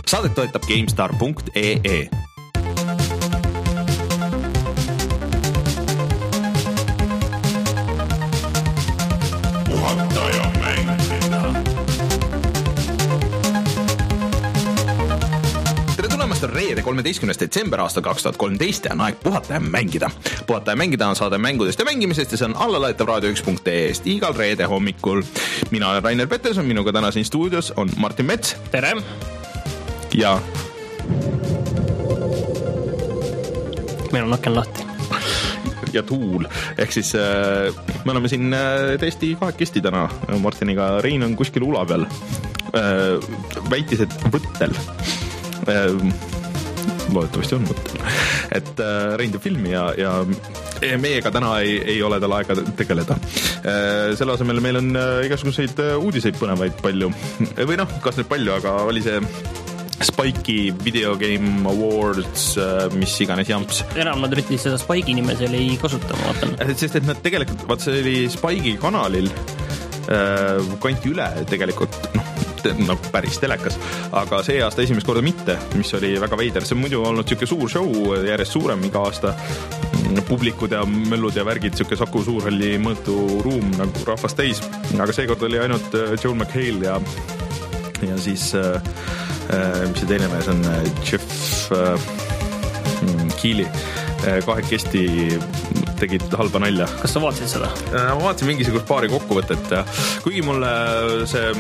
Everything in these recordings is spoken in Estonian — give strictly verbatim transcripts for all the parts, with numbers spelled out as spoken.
Saadet toetab GameStar punkt ee. On reede kolmeteistkümnes detsember aastal kaks tuhat kolmteist ja on aeg puhata ja mängida. Puhata ja mängida on saade mängudest ja mängimisest ja see on allalaetav raadio üks punkt ee-st igal reede hommikul. Mina olen Rainer Peterson, minuga täna siin stuudios on Martin Mets. Tere! Ja meil on aken lahti. Ja tuul. Ehk siis äh, me oleme siin äh, täiesti kahekesti täna. Martiniga Rein on kuskil ula peal. Äh, väitis, et võttel. Loodetavasti on mõttel. Et äh, Rein teeb filmi ja, ja meiega täna ei, ei ole tal aega tegeleda. Äh, selle asemel meil on äh, igasuguseid uudiseid põnevaid palju. Või noh, kas nüüd palju, aga oli see Spike'i Video Game Awards, äh, mis iganes jamps. Enam nad üritis seda Spike'i nime seal ei kasuta, ma vaatan. Sest et nad tegelikult, vaat see oli Spike'i kanalil äh, kanti üle tegelikult, noh, nagu päris telekas, aga see aasta esimest korda mitte, mis oli väga veider. See on muidu olnud siuke suur show, järjest suurem iga aasta. Publikud ja möllud ja värgid, siuke Saku Suurhalli mõõtu ruum nagu rahvast täis. Aga seekord oli ainult Joel McHale ja, ja siis äh, mis see teine mees on, Jeff äh, Keighley. Kahekesti tegid halba nalja. Kas sa vaatasid seda? Ma vaatasin mingisugust paari kokkuvõtet ja kuigi mulle see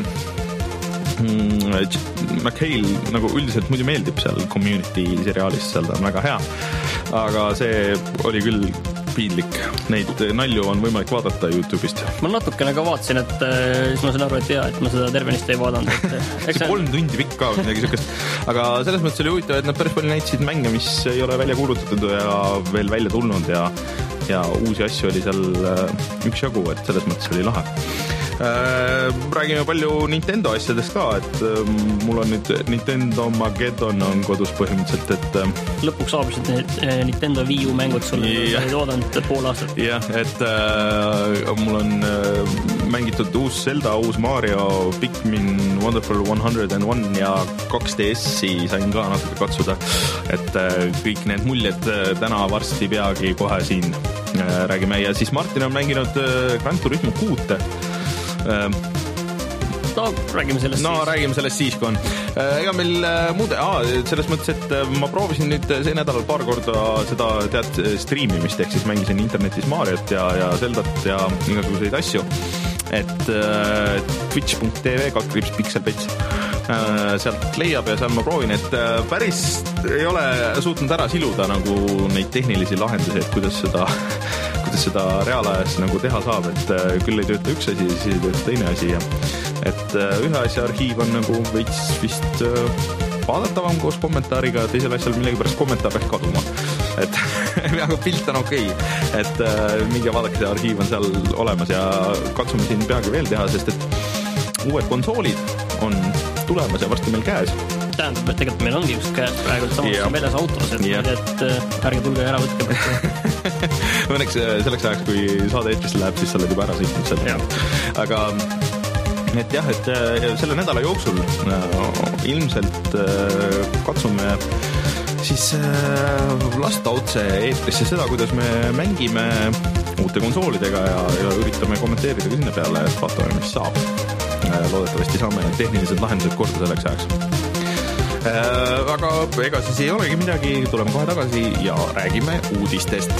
McHale nagu üldiselt muidu meeldib seal Community seriaalis, seal ta on väga hea, aga see oli küll piinlik. Neid nalju on võimalik vaadata YouTube'ist. Ma natukene ka vaatasin, et siis ma sain aru, et jah, et ma seda tervenist ei vaadanud. Et see kolm tundi pikk ka midagi sükest. Aga selles mõttes oli huvitav, et nad päris palju näitasid mänge, mis ei ole välja kuulutatud ja veel välja tulnud ja, ja uusi asju oli seal üks jagu, et selles mõttes oli lahe. Räägime palju Nintendo asjadest ka, et mul on nüüd Nintendo Mageddon on kodus põhimõtteliselt, et lõpuks saabusid need Nintendo Wii U mängud sulle, sa olid oodanud pool aastat. Jah, et äh, mul on äh, mängitud uus Zelda, uus Mario, Pikmin, Wonderful one oh one ja kaks D S-i sain ka natuke katsuda, et äh, kõik need muljed äh, täna varsti peagi kohe siin äh, räägime ja siis Martin on mänginud äh, Gran Turismo kuute. No, räägime sellest no, siis. No, räägime sellest siis, kui on. Ega meil muude, aa, selles mõttes, et ma proovisin nüüd see nädalal paar korda seda tead streamimist, ehk siis mängisin internetis Mariot ja, ja Zeldat ja igasuguseid asju. Et äh, twitch punkt tv kaldkriips pikselpets äh, sealt leiab ja seal ma proovin, et äh, päris ei ole suutnud ära siluda nagu neid tehnilisi lahendusi, et kuidas seda kuidas seda reaalajas nagu teha saab, et äh, küll ei tööta üks asi, siis ei tööta teine asi ja et äh, ühe asja arhiiv on nagu veits vist äh, vaadatavam koos kommentaariga, teisel asjal millegi pärast kommentaar peaks kaduma, et aga pilt on okei, et äh, mingi vaadake, see arhiiv on seal olemas ja katsume siin peagi veel teha, sest et uued konsoolid on tulemas ja varsti meil käes. Tähendab, et tegelikult meil ongi just käes praegu samas yeah. väljas autos, et, yeah. et äh, ärge tulge ära võtke. Õnneks selleks ajaks, kui saade eetrisse läheb, siis sa oled juba ära sõitnud selle. Yeah. Aga et jah, et selle nädala jooksul äh, ilmselt äh, katsume siis äh, lasta otse eetrisse seda, kuidas me mängime uute konsoolidega ja, ja üritame kommenteerida ka sinna peale, et vaatame, mis saab. Äh, loodetavasti saame tehnilised lahendused korda selleks ajaks. Äh, aga ega siis ei olegi midagi, tuleme kohe tagasi ja räägime uudistest.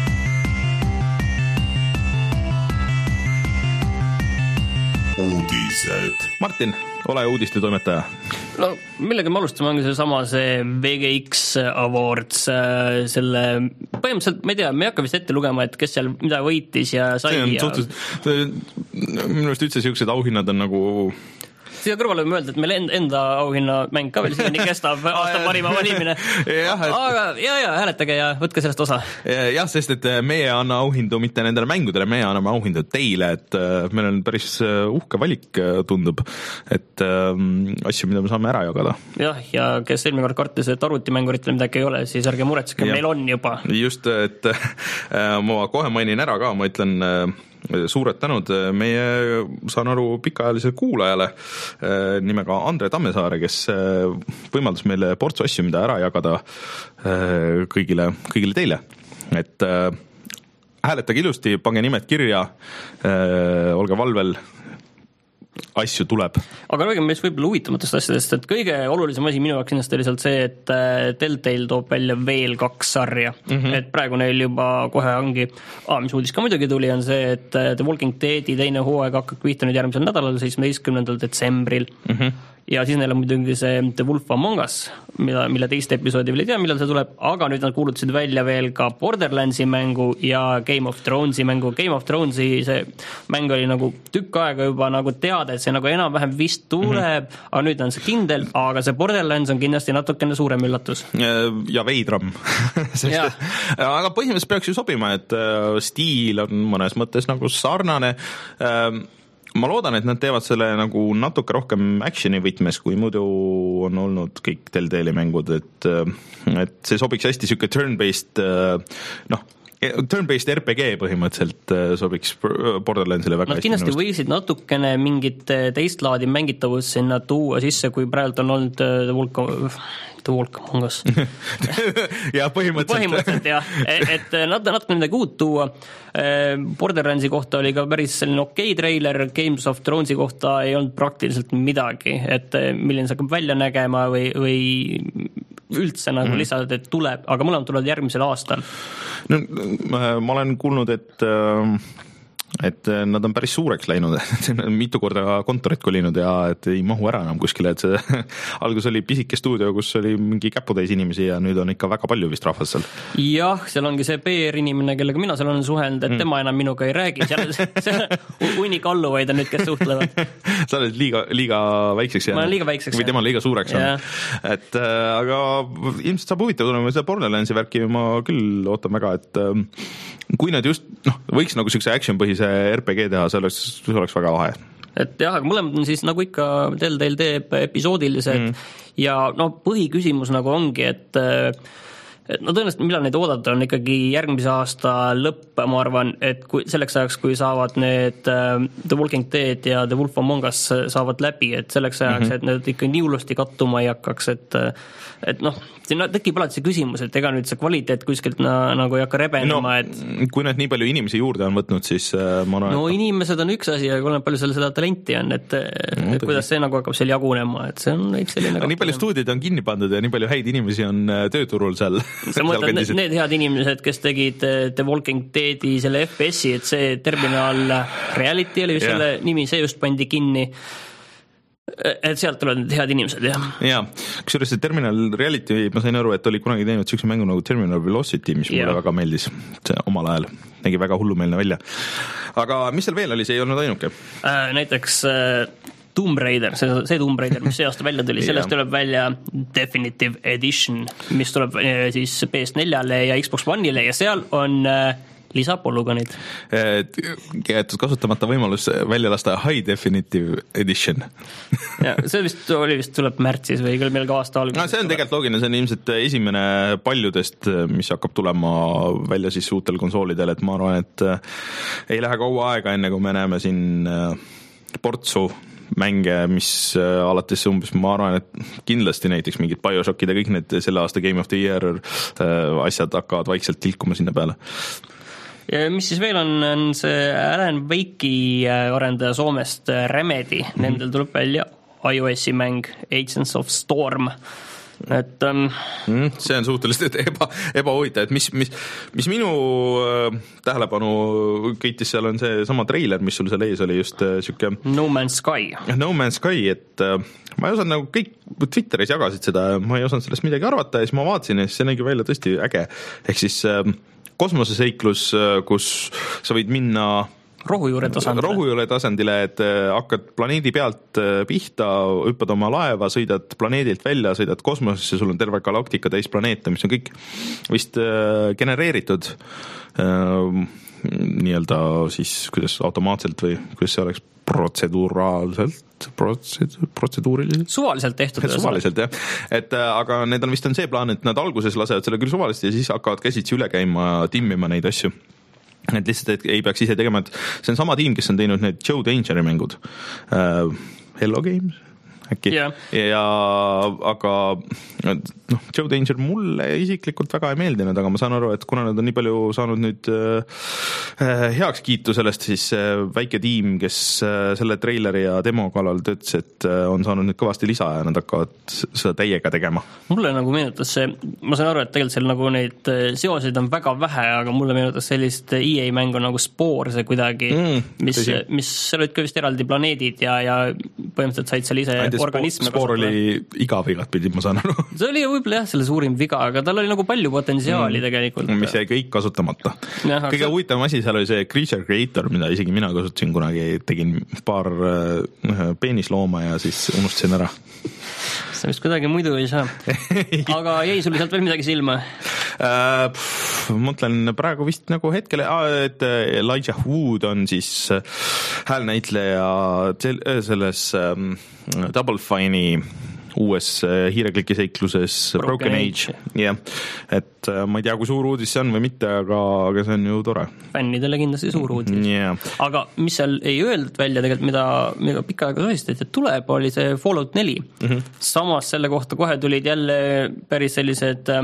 Uudised. Martin, ole uudiste toimetaja. No, millega me alustame ongi see sama see V G X Awards, selle põhimõtteliselt, ma ei tea, me ei hakka vist ette lugema, et kes seal mida võitis ja sai. See on ja... suhteliselt, minu arust üldse siuksed auhinnad on nagu siia kõrvale võime öelda, et meil enda auhinna mäng ka veel siiani kestab aasta parima valimine. jah, et... Aga ja, ja, hääletage ja võtke sellest osa. jah, sest et meie anna auhindu mitte nendele mängudele, meie anname auhindu teile, et meil on päris uhke valik, tundub, et ähm, asju, mida me saame ära jagada. jah, ja kes eelmine kord kartis, et arvutimänguritele midagi ei ole, siis ärge muretsege, meil on juba. Just, et äh, ma kohe mainin ära ka, ma ütlen äh, suured tänud meie, saan aru, pikaajalisele kuulajale nimega Andre Tammesaare, kes võimaldas meile portsu asju, mida ära jagada kõigile, kõigile teile. Et hääletage ilusti, pange nimed kirja, olge valvel, asju tuleb. Aga räägime meist võib-olla huvitamatest asjadest, et kõige olulisem asi minu jaoks kindlasti oli sealt see, et Telltale toob välja veel kaks sarja, mm-hmm. et praegu neil juba kohe ongi, ah, mis uudis ka muidugi tuli, on see, et The Walking Deadi teine hooaeg hakkab pihta nüüd järgmisel nädalal, seitsmeteistkümnendal detsembril, mm-hmm. ja siis neil on muidugi see The Wolf Among Us, mida, mille teist episoodi veel ei tea, millal see tuleb, aga nüüd nad kuulutasid välja veel ka Borderlandsi mängu ja Game of Thronesi mängu. Game of Thronesi see mäng oli nagu tükk aega juba nagu teada, et see nagu enam-vähem vist tuleb, mm-hmm. aga nüüd on see kindel, aga see Borderlands on kindlasti natukene suurem üllatus. Ja veidram. ja. Aga põhimõtteliselt peaks ju sobima, et stiil on mõnes mõttes nagu sarnane. Ma loodan, et nad teevad selle nagu natuke rohkem actioni võtmes, kui muidu on olnud kõik Telltale'i mängud, et, et see sobiks hästi siuke turn-based, noh, turn-based R P G põhimõtteliselt sobiks Borderlandsile väga no, hästi. Kindlasti võisid natukene mingit teist laadi mängitavust sinna tuua sisse, kui praegu on olnud The Walk The Walk Among Us. ja põhimõtteliselt. põhimõtteliselt jah, et nad natuke midagi uut tuua. Borderlandsi kohta oli ka päris selline okei treiler, Games of Thronesi kohta ei olnud praktiliselt midagi, et milline see hakkab välja nägema või, või üldse nagu mm. lihtsalt, et tuleb, aga mõlemad tulevad järgmisel aastal. No, ma olen kuulnud, et et nad on päris suureks läinud, mitu korda kontorit kolinud ja et ei mahu ära enam kuskile, et see algus oli pisike stuudio, kus oli mingi käputäis inimesi ja nüüd on ikka väga palju vist rahvast seal. Jah, seal ongi see P R-inimene, kellega mina seal olen suhelnud, et mm. tema enam minuga ei räägi, seal on hunnik alluvaid on nüüd, kes suhtlevad. Sa oled liiga, liiga väikseks jäänud. Ma olen liiga väikseks. Või tema liiga suureks on. Et, aga ilmselt saab huvitav tulema, seda Borderlandsi värki ma küll ootan väga, et kui nad just, noh, võiks nagu siukse action põhise R P G teha, see oleks, see oleks väga lahe. Et jah, aga mõlemad on siis nagu ikka Telltale teeb episoodilised mm. ja no põhiküsimus nagu ongi, et et no tõenäoliselt millal neid oodata on ikkagi järgmise aasta lõpp, ma arvan, et kui, selleks ajaks, kui saavad need uh, The Walking Dead ja The Wolf Among Us saavad läbi, et selleks ajaks, mm-hmm. et need ikka nii hullusti kattuma ei hakkaks, et et noh, siin tekib alati see küsimus, et ega nüüd see kvaliteet kuskilt na, nagu ei hakka rebenema, no, et kui need nii palju inimesi juurde on võtnud, siis uh, ma arvan, no et... inimesed on üks asi, aga palju seal seda talenti on, et, no, et kuidas see nagu hakkab seal jagunema, et see on selline nii palju stuudid on kinni pandud ja nii palju häid inimesi on tööturul seal. Sa mõtled need, need head inimesed, kes tegid The Walking Deadi selle F P S-i, et see Terminal Reality oli just yeah. selle nimi, see just pandi kinni. Et sealt tulevad need head inimesed, jah. Jaa, kusjuures see Terminal Reality, ma sain aru, et oli kunagi teinud siukse mängu nagu Terminal Velocity, mis mulle ja. väga meeldis see omal ajal. Nägi väga hullumeelne välja. Aga mis seal veel oli, see ei olnud ainuke? Äh, näiteks äh, Tomb Raider, see, see Tomb Raider, mis see aasta välja tuli, sellest tuleb välja Definitive Edition, mis tuleb äh, siis P S neljale ja Xbox One'ile ja seal on äh, lisapolügonid. Jäetud kasutamata võimalus välja lasta High Definitive Edition. ja, see vist oli vist tuleb märtsis või küll meil ka aasta alguses. No, see on tegelikult loogiline, see on ilmselt esimene paljudest, mis hakkab tulema välja siis uutel konsoolidel, et ma arvan, et ei lähe kaua aega, enne kui me näeme siin portsu mänge, mis alates umbes, ma arvan, et kindlasti näiteks mingid Bioshockid ja kõik need selle aasta Game of the Year asjad hakkavad vaikselt tilkuma sinna peale. Ja mis siis veel on, on see Alan Wake'i arendaja Soomest Remedy, mm-hmm. nendel tuleb välja iOS-i mäng Agents of Storm, et um... mm, see on suhteliselt eba, ebahuvitav, et mis, mis, mis minu äh, tähelepanu kõitis seal on see sama treiler, mis sul seal ees oli just äh, siuke No Man's Sky. No Man's Sky, et äh, ma ei osanud nagu kõik Twitteris jagasid seda, ma ei osanud sellest midagi arvata ja siis ma vaatasin ja siis see nägi välja tõesti äge, ehk siis äh, kosmoseseiklus, kus sa võid minna rohujuure tasandile, rohujuure tasandile, et hakkad planeedi pealt pihta, hüppad oma laeva, sõidad planeedilt välja, sõidad kosmosesse, sul on terve galaktika täis planeete, mis on kõik vist genereeritud nii-öelda siis, kuidas automaatselt või kuidas see oleks protseduraalselt, protseduuriliselt? Suvaliselt tehtud. Suvaliselt, jah. Et, aga need on vist on see plaan, et nad alguses lasevad selle küll suvaliselt ja siis hakkavad käsitsi üle käima, timmima neid asju. et lihtsalt et ei peaks ise tegema, et see on sama tiim, kes on teinud need Joe Dangeri mängud uh, Hello Games äkki yeah. ja aga noh, Joe Danger mulle isiklikult väga ei meeldinud, aga ma saan aru, et kuna nad on nii palju saanud nüüd äh, heaks kiitu sellest, siis äh, väike tiim, kes äh, selle treileri ja demo kallal töötas, et äh, on saanud nüüd kõvasti lisa ja nad hakkavad seda täiega tegema. Mulle nagu meenutas see, ma saan aru, et tegelikult seal nagu neid seoseid on väga vähe, aga mulle meenutas sellist E A mängu nagu Spore see kuidagi, mm, mis, mis seal olid ka vist eraldi planeedid ja, ja põhimõtteliselt said seal ise organisme Spore oli igav igat pidi, ma saan aru. See oli võib-olla jah, selle suurim viga, aga tal oli nagu palju potentsiaali mm, tegelikult. Mis jäi kõik kasutamata. Ja, kõige huvitavam asi seal oli see Creature Creator, mida isegi mina kasutasin kunagi, tegin paar äh, peenislooma ja siis unustasin ära. See vist kuidagi muidu ei saa. Aga jäi sul sealt veel midagi silma? Äh, pff, mõtlen praegu vist nagu hetkel, et Elijah Wood on siis häälnäitleja selles ähm, Double Fine'i uues hiirekliki seikluses Broken, Broken Age, jah, et ma ei tea, kui suur uudis see on või mitte, aga, aga see on ju tore. Fännidele kindlasti suur uudis. Yeah. Aga mis seal ei öeldud välja tegelikult, mida, mida pikka aega sohistati, et tuleb, oli see Fallout neli. Mm-hmm. Samas selle kohta kohe tulid jälle päris sellised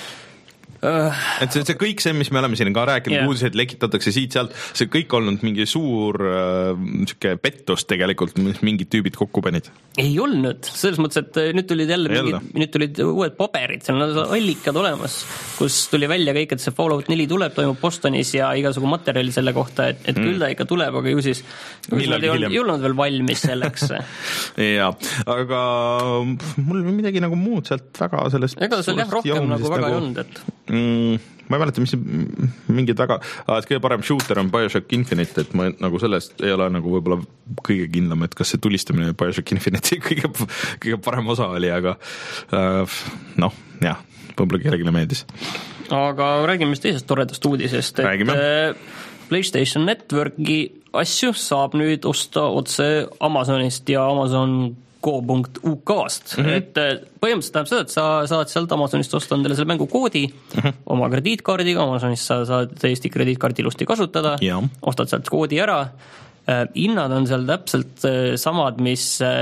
Uh, et see, see kõik see, mis me oleme siin ka rääkinud, yeah. uudised lekitatakse siit-sealt, see kõik olnud mingi suur uh, siuke pettus tegelikult, mis mingid tüübid kokku panid. Ei olnud, selles mõttes, et nüüd tulid jälle mingid, nüüd tulid uued paberid, seal on allikad olemas, kus tuli välja kõik, et see Fallout neli tuleb, toimub Bostonis ja igasugu materjali selle kohta, et, et mm. küll ta ikka tuleb, aga ju siis nad ei olnud, ei olnud veel valmis selleks. Jaa, aga mul midagi nagu muud sealt väga sellest ega seal jah, rohkem nagu väga ei olnud, et Mm, ma ei mäleta, mis mingid väga, et kõige parem shooter on BioShock Infinite, et ma nagu sellest ei ole nagu võib-olla kõige kindlam, et kas see tulistamine BioShock Infinite'i kõige, kõige parem osa oli, aga äh, noh, jah, võib-olla kellelegi meeldis. Aga räägime vist teisest toredast uudisest, et räägime. PlayStation Networki asju saab nüüd osta otse Amazonist ja Amazon go.uk-st, mm-hmm. et põhimõtteliselt tähendab seda, et sa saad sealt Amazonist osta endale selle mängu koodi mm-hmm. oma krediitkaardiga, Amazonist sa saad Eesti krediitkaardi ilusti kasutada, yeah. ostad sealt koodi ära, hinnad on seal täpselt samad, mis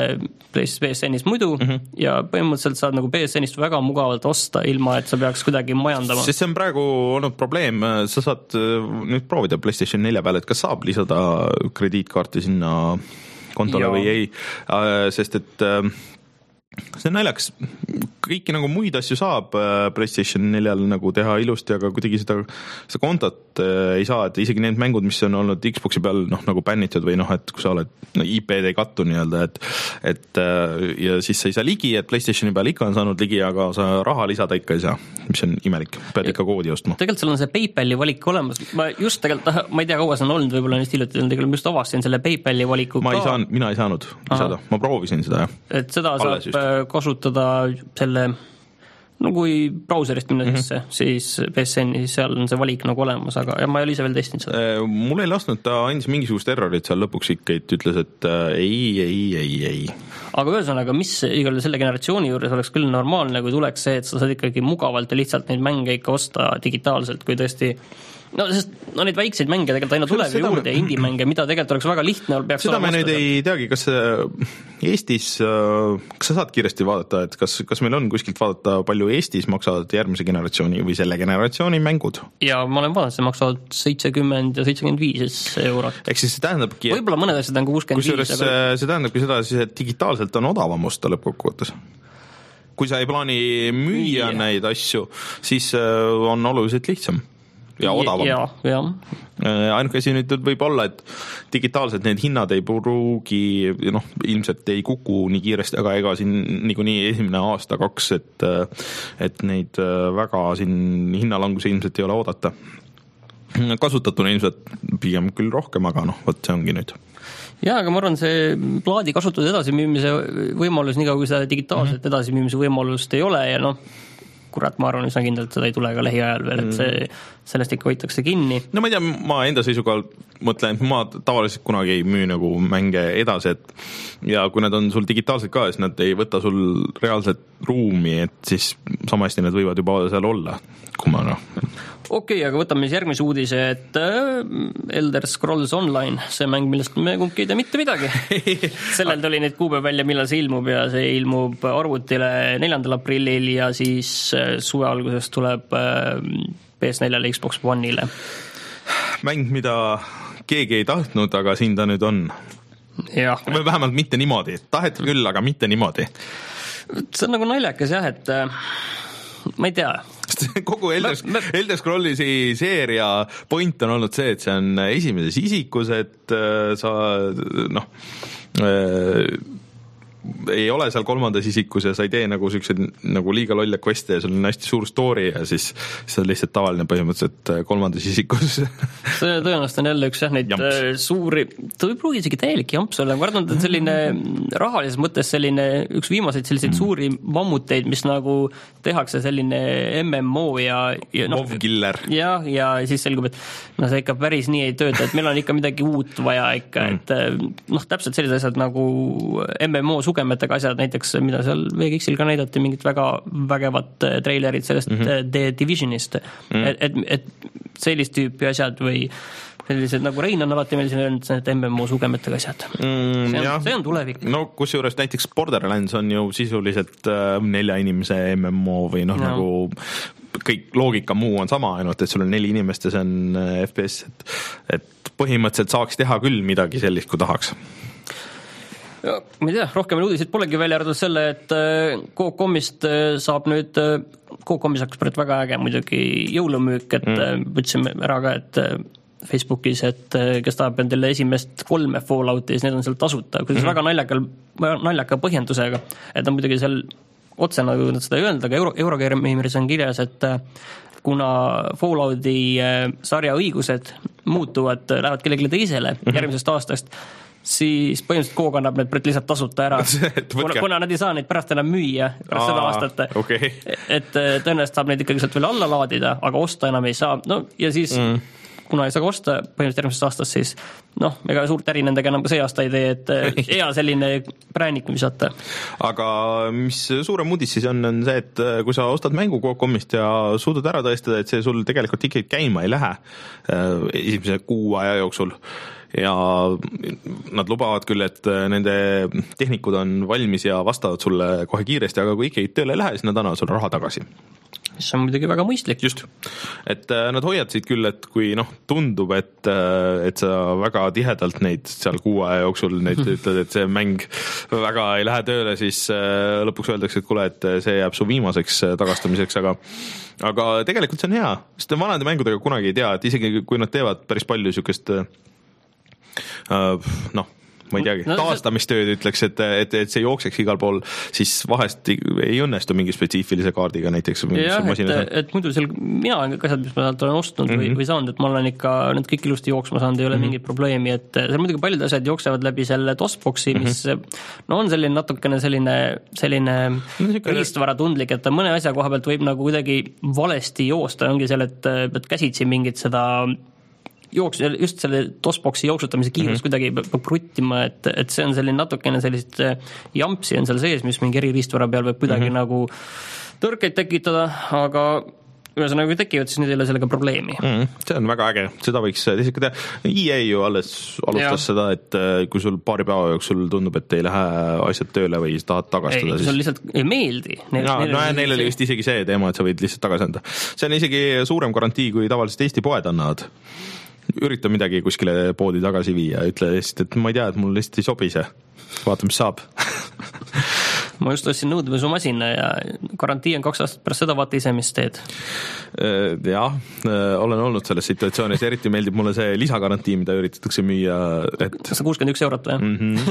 P S N-is muidu mm-hmm. ja põhimõtteliselt saad nagu P S N-ist väga mugavalt osta, ilma et sa peaks kuidagi majandama. Sest see on praegu olnud probleem, sa saad nüüd proovida PlayStation nelja peale, et kas saab lisada krediitkaarti sinna kontole või ei, sest et see on naljakas, kõiki nagu muid asju saab PlayStation neljal nagu teha ilusti, aga kuidagi seda, seda kontot ei saa, et isegi need mängud, mis on olnud Xboxi peal noh, nagu bännitud või noh, et kui sa oled no, I P-d ei kattu nii-öelda, et, et ja siis sa ei saa ligi, et PlayStationi peal ikka on saanud ligi, aga sa raha lisada ikka ei saa, mis on imelik, pead ikka koodi ostma. Tegelikult seal on see PayPali valik olemas, ma just tegelikult, ma ei tea, kaua see on olnud, võib-olla neist hiljuti, tegelikult ma just avastasin selle PayPali valiku ma ka. Ei saanud, mina ei saanud lisada, ma proovisin seda, jah. Et seda Alles saab just. Kasutada selle, no kui brauserist minna mm-hmm. sisse, siis P S N-i, seal on see valik nagu olemas, aga ja ma ei ole ise veel testinud seda. Mul ei lasknud, ta andis mingisugust errorit seal lõpuks ikka, et ütles, et ei, ei, ei, ei. Aga ühesõnaga, mis igal selle generatsiooni juures oleks küll normaalne, kui tuleks see, et sa saad ikkagi mugavalt ja lihtsalt neid mänge ikka osta digitaalselt, kui tõesti no sest no neid väikseid mänge tegelikult aina tuleb juurde ja indie-mänge, mida tegelikult oleks väga lihtne peaks seda me nüüd ei teagi, kas Eestis, kas sa saad kiiresti vaadata, et kas, kas meil on kuskilt vaadata, palju Eestis maksavad järgmise generatsiooni või selle generatsiooni mängud? Ja ma olen vaadanud, see maksavad seitsekümmend ja seitsekümmend viis eurot. Ehk siis see tähendabki võib-olla mõned asjad on kuuskümmend viis aga... see tähendabki seda, et digitaalselt on odavam osta lõppkokkuvõttes. Kui sa ei plaani müüa ja. Neid asju, siis on oluliselt lihtsam ja odavam. Ja, ja. Ainuke asi nüüd võib olla, et digitaalselt need hinnad ei pruugi, noh, ilmselt ei kuku nii kiiresti, aga ega siin niikuinii esimene aasta kaks, et, et neid väga siin hinnalangusi ilmselt ei ole oodata. Kasutatuna ilmselt pigem küll rohkem, aga noh, võt see ongi nüüd. Jaa, aga ma arvan, see plaadi kasutuse edasimüümise võimalus, nii kui seda digitaalselt mm-hmm. edasimüümise võimalust ei ole ja noh, kurat, ma arvan, üsna kindlalt seda ei tule ka lähiajal veel, et see, sellest ikka hoitakse kinni. No ma ei tea, ma enda seisuga mõtlen, et ma tavaliselt kunagi ei müü nagu mänge edasi, et ja kui nad on sul digitaalselt ka, siis nad ei võta sul reaalset ruumi, et siis sama hästi need võivad juba seal olla, kui ma noh okei okay,, aga võtame siis järgmise uudise, et Elder Scrolls Online, see mäng, millest me kumbki ei tea mitte midagi. Sellel tuli nüüd kuupäev välja, millal see ilmub ja see ilmub arvutile neljandal aprillil ja siis suve alguses tuleb P S neljale, Xbox One'ile. Mäng, mida keegi ei tahtnud, aga siin ta nüüd on. Jah. Või vähemalt mitte niimoodi. Taheti küll, aga mitte niimoodi. See on nagu naljakas jah, et ma ei tea. Kogu Elder, me, me... Elder Scrollisi seeria point on olnud see, et see on esimeses isikus, et sa noh äh, ei ole seal kolmandas isikus ja sa ei tee nagu sellised nagu liiga lolle queste ja sul on hästi suur story ja siis see on lihtsalt tavaline põhimõtteliselt kolmandas isikus. See tõenäoliselt on jälle üks jah, neid jamps. Suuri, ta võib pruugi isegi täielik jamps olla, ma arvan, et selline rahalises mõttes selline üks viimaseid selliseid mm. suuri mammuteid, mis nagu tehakse selline M M O ja, ja noh, Mov-killer. Ja, ja siis selgub, et no see ikka päris nii ei tööta, et meil on ikka midagi uut vaja ikka, mm. et noh, täpselt sellised asjad nagu M M O sugemetega asjad, näiteks mida seal V G X-il ka näidati, mingid väga vägevad treilerid sellest mm-hmm. The Divisionist, mm-hmm. et, et, et sellist tüüpi asjad või sellised nagu Rein on alati meil siin öelnud, et M M O sugemetega asjad. Mm, see, on, see on tulevik. No kus juures näiteks Borderlands on ju sisuliselt äh, nelja inimese M M O või noh, no. nagu kõik loogika muu on sama, ainult et sul on neli inimest ja see on äh, F P S, et, et põhimõtteliselt saaks teha küll midagi sellist, kui tahaks. Ja, ma ei tea, rohkem uudiseid polegi välja arvatud selle, et Coop-Comist saab nüüd, Coop-Comis hakkas pärit väga äge muidugi jõulumüük, et mm. võtsime ära ka, et Facebookis, et kes tahab endale esimest kolme Fallouti, siis need on seal tasuta, kuidas mm-hmm. väga naljakal, naljaka põhjendusega, et on muidugi seal otse nagu nad seda ei öelnud, aga Euro, Eurogameris on kirjas, et kuna Fallouti sarja õigused muutuvad, lähevad kellelegi teisele mm-hmm. järgmisest aastast, siis põhimõtteliselt Coop annab need lihtsalt tasuta ära, kuna, kuna nad ei saa neid pärast enam müüa pärast Aa, seda aastat, okay. et tõenäoliselt saab neid ikkagi sealt veel alla laadida, aga osta enam ei saa, no ja siis mm. kuna ei saa osta põhimõtteliselt järgmisest aastast, siis noh, ega suurt äri nendega enam ka see aasta ei tee, et hea selline präänik visata. Aga mis suurem uudis siis on, on see, et kui sa ostad mängu Coop-Comist ja suudad ära tõestada, et see sul tegelikult ikkagi käima ei lähe esimese kuu aja jooksul, ja nad lubavad küll, et nende tehnikud on valmis ja vastavad sulle kohe kiiresti, aga kui ikkagi tööle ei lähe, siis nad annavad sulle raha tagasi. See on muidugi väga mõistlik. Just, et nad hoiatasid küll, et kui noh, tundub, et, et sa väga tihedalt neid seal kuu aja jooksul neid ütled, et see mäng väga ei lähe tööle, siis lõpuks öeldakse, et kuule, et see jääb su viimaseks tagastamiseks, aga aga tegelikult see on hea, sest vanade mängudega kunagi ei tea, et isegi kui nad teevad päris palju niisugust Uh, noh, ma ei teagi, no, taastamistööd ütleks, et, et, et see jookseks igal pool, siis vahest ei õnnestu mingi spetsiifilise kaardiga näiteks. Jah, et, et muidu seal mina olen kõik asjad, mis ma sealt olen ostnud mm-hmm. või, või saanud, et ma olen ikka need kõik ilusti jooksma saanud, ei ole mm-hmm. mingit probleemi, et seal muidugi paljud asjad jooksevad läbi selle DOS-boksi, mis mm-hmm. no on selline natukene selline, selline riistvara tundlik, et mõne asja koha pealt võib nagu kuidagi valesti joosta, ongi selle, et pead käsitsi mingit seda jooks, just selle DOS-boksi jooksutamise kiirus mm-hmm. kuidagi peab kruttima, et, et see on selline natukene sellist jampsi on seal sees, mis mingi eririistvara peal võib kuidagi mm-hmm. nagu tõrkeid tekitada, aga ühesõnaga kui tekivad, siis nüüd ei ole sellega probleemi. Mm, see on väga äge, seda võiks teisega teha. E A ju alles alustas ja. Seda, et kui sul paari päeva jooksul tundub, et ei lähe asjad tööle või tahad tagastada. Ei, siis sul lihtsalt ei meeldi. Neil, no, neil, no, neil oli vist isegi see teema, et sa võid lihtsalt tagasi anda. See on isegi suurem garantii, kui tavaliselt Eesti poed annavad. Ürita midagi kuskile poodi tagasi viia, ütle lihtsalt, et ma ei tea, et mul lihtsalt ei sobi see. Vaata, mis saab. Ma just ostsin nõudmismasina ja garantii on kaks aastat pärast seda, vaata ise, mis teed. Jah, olen olnud selles situatsioonis, eriti meeldib mulle see lisagarantii, mida üritatakse müüa, et see kuuskümmend üks eurot või?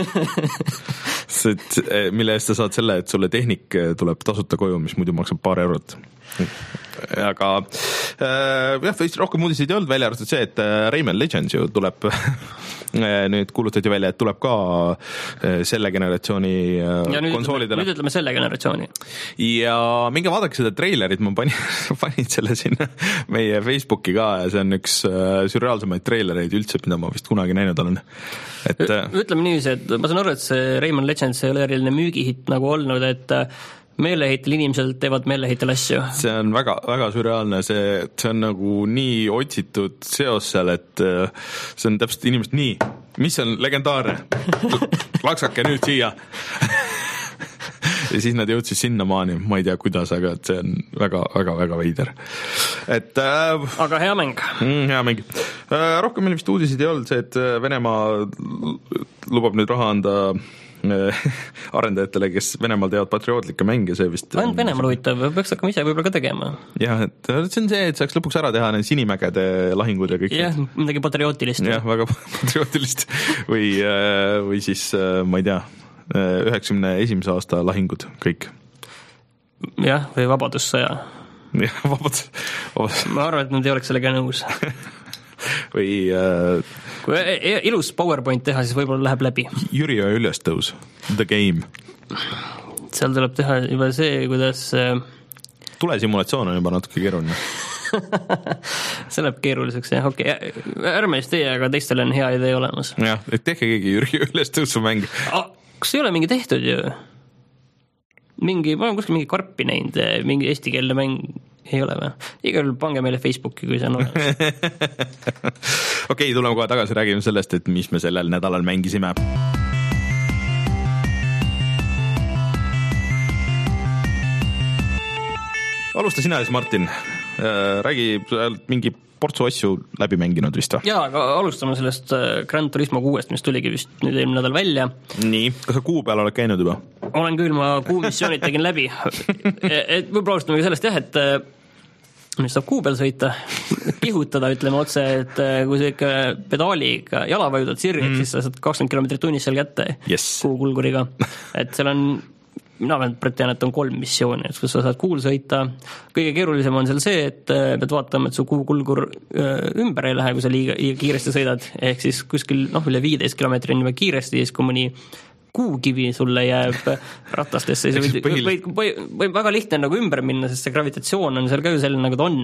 Mm-hmm. Mille eest sa saad selle, et sulle tehnik tuleb tasuta koju, mis muidu maksab paar eurot. Aga äh, jah, rohkem uudiseid ei olnud, välja arvatud see, et Rayman Legends ju tuleb nüüd kuulutati välja, et tuleb ka selle generatsiooni ja nüüd konsoolidele. Nüüd ütleme selle generatsiooni. Ja minge vaadake seda treilerit, ma panin, panin selle sinna meie Facebooki ka ja see on üks sürreaalsemaid treilereid üldse, mida ma vist kunagi näinud olen. Et, ütleme niiviisi, et ma saan aru, et see Rayman Legends ei ole eriline müügihitt nagu olnud, et meeleheitel inimesed teevad meeleheitel asju. See on väga, väga sürreaalne, see, see on nagu nii otsitud seos seal, et see on täpselt inimesed nii, mis on legendaarne, laksake nüüd siia. Ja siis nad jõudsid sinna maani, ma ei tea kuidas, aga see on väga, väga, väga veider. Et, äh, aga hea mäng. Mm, hea mäng. Äh, rohkem meil vist uudisid ei olnud see, et Venemaa lubab nüüd raha anda arendajatele, kes Venemaal teevad patriootlikke mänge, see vist ainult Venemaal huvitav, peaks hakkama ise võib-olla ka tegema. Jah, et see on see, et saaks lõpuks ära teha need Sinimägede lahingud ja kõik. Jah, midagi patriootilist. Jah, väga patriootilist või, või siis, ma ei tea, üheksakümne esimese aasta lahingud, kõik. Jah, või vabadussõja. Jah, vabadus, vabadus. Ma arvan, et nad ei oleks sellega nõus. või äh, kui ilus PowerPoint teha, siis võib-olla läheb läbi. Jüri ja ülestõus, The Game. Seal tuleb teha juba see, kuidas tulesimulatsioon on juba natuke keeruline. See läheb keeruliseks, jah, okei okay. Ärme siis teie, aga teistel on hea idee olemas. Jah, et tehke keegi Jüri ülestõusu mäng. Kas ei ole mingi tehtud ju? Mingi, ma olen kuskil mingi karpi näinud, mingi eestikeelne mäng ei ole või? Igal pange meile Facebooki, kui see on olemas. Okei, okay, tuleme kohe tagasi, räägime sellest, et mis me sellel nädalal mängisime. Alusta sina siis, Martin. Räägi mingi portsu asju läbi mänginud vist või? Jaa, aga alustame sellest Gran Turismo kuuest, mis tuligi vist nüüd eelmine nädal välja. Nii, kas sa kuu peal oled käinud juba? Olen küll, ma kuu missioonid tegin läbi. Et võib-olla alustame sellest jah, et mis saab kuu peal sõita, kihutada, ütleme otse, et kui sa ikka pedaaliga jala vajutad sirgeks, mm. siis sa saad kakskümmend kilomeetrit tunnis seal kätte yes. kuu kulguriga. Et seal on mina tean, et on kolm missiooni, et kus sa saad kuul sõita. Kõige keerulisem on seal see, et pead vaatama, et su kuukulgur ümber ei lähe, kui sa liiga, liiga kiiresti sõidad. Ehk siis kuskil noh, üle viieteist kilomeetri on juba kiiresti, siis kui mõni kuukivi sulle jääb ratastesse, siis võid, võid, võid, võid väga lihtne nagu ümber minna, sest see gravitatsioon on seal ka ju selline, nagu ta on.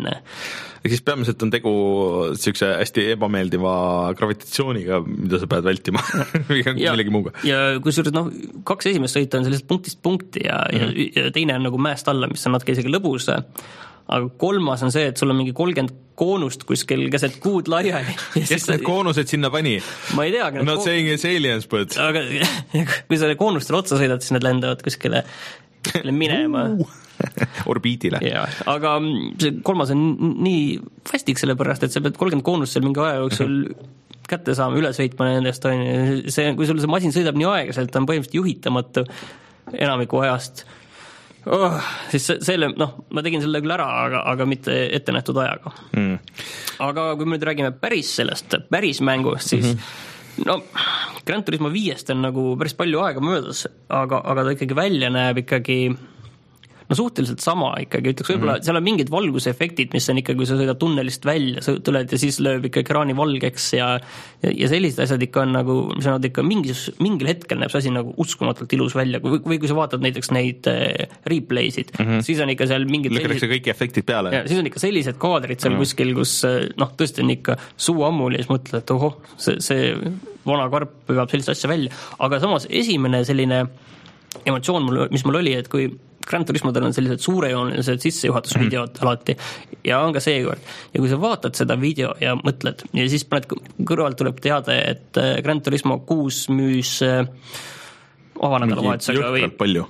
Ja siis peamiselt on tegu sellise hästi ebameeldiva gravitatsiooniga, mida sa pead vältima millegi muuga. Ja kui suur, noh, kaks esimest sõita on sellisest punktist punkti ja, mm-hmm. ja, ja teine on nagu mäest alla, mis on natuke isegi lõbus. Aga kolmas on see, et sul on mingi kolmkümmend koonust kuskil keset kuud laiali. Kes need koonused sinna pani? Ma ei tea. Not saying it's aliens, but... Aga kui sa koonustele otsa sõidad, siis need lendavad kuskile, kuskile minema. Orbiidile. Ja, aga see kolmas on nii vastik selle pärast, et sa pead kolmkümmend koonust seal mingi aja jooksul kätte saama, üle sõitma nendest. See, kui sul see masin sõidab nii aeglaselt, on põhimõtteliselt juhitamatu enamiku ajast. Oh, siis selle, noh, ma tegin selle küll ära, aga, aga mitte ette nähtud ajaga. Mm. Aga kui me nüüd räägime päris sellest, päris mängust, siis mm-hmm. no, Gran Turismo viiest on nagu päris palju aega möödas, aga, aga ta ikkagi välja näeb ikkagi no suhteliselt sama ikkagi, ütleks võib-olla, mm-hmm. seal on mingid valgusefektid, mis on ikka, kui sa sõidad tunnelist välja, sa tuled ja siis lööb ikka ekraani valgeks ja, ja, ja sellised asjad ikka on nagu, mis on ikka mingis, mingil hetkel näeb see asi nagu uskumatult ilus välja, või, või kui sa vaatad näiteks neid äh, replaysid, mm-hmm. siis on ikka seal mingid lükkadakse kõik efektid peale. Ja, siis on ikka sellised kaadrid seal mm-hmm. kuskil, kus noh, tõesti on ikka suu ammul ja siis mõtled, et ohoh, see, see vana karp peab sellist asja välja, aga samas esimene selline emotsioon, mul, mis mul oli, et kui Gran Turismodel on sellised suurejoonilised sissejuhatusvideod mm-hmm. alati ja on ka seekord. Ja kui sa vaatad seda video ja mõtled ja siis paned kõrvalt tuleb teada, et Gran Turismo kuus müüs avanädalavahetusega või palju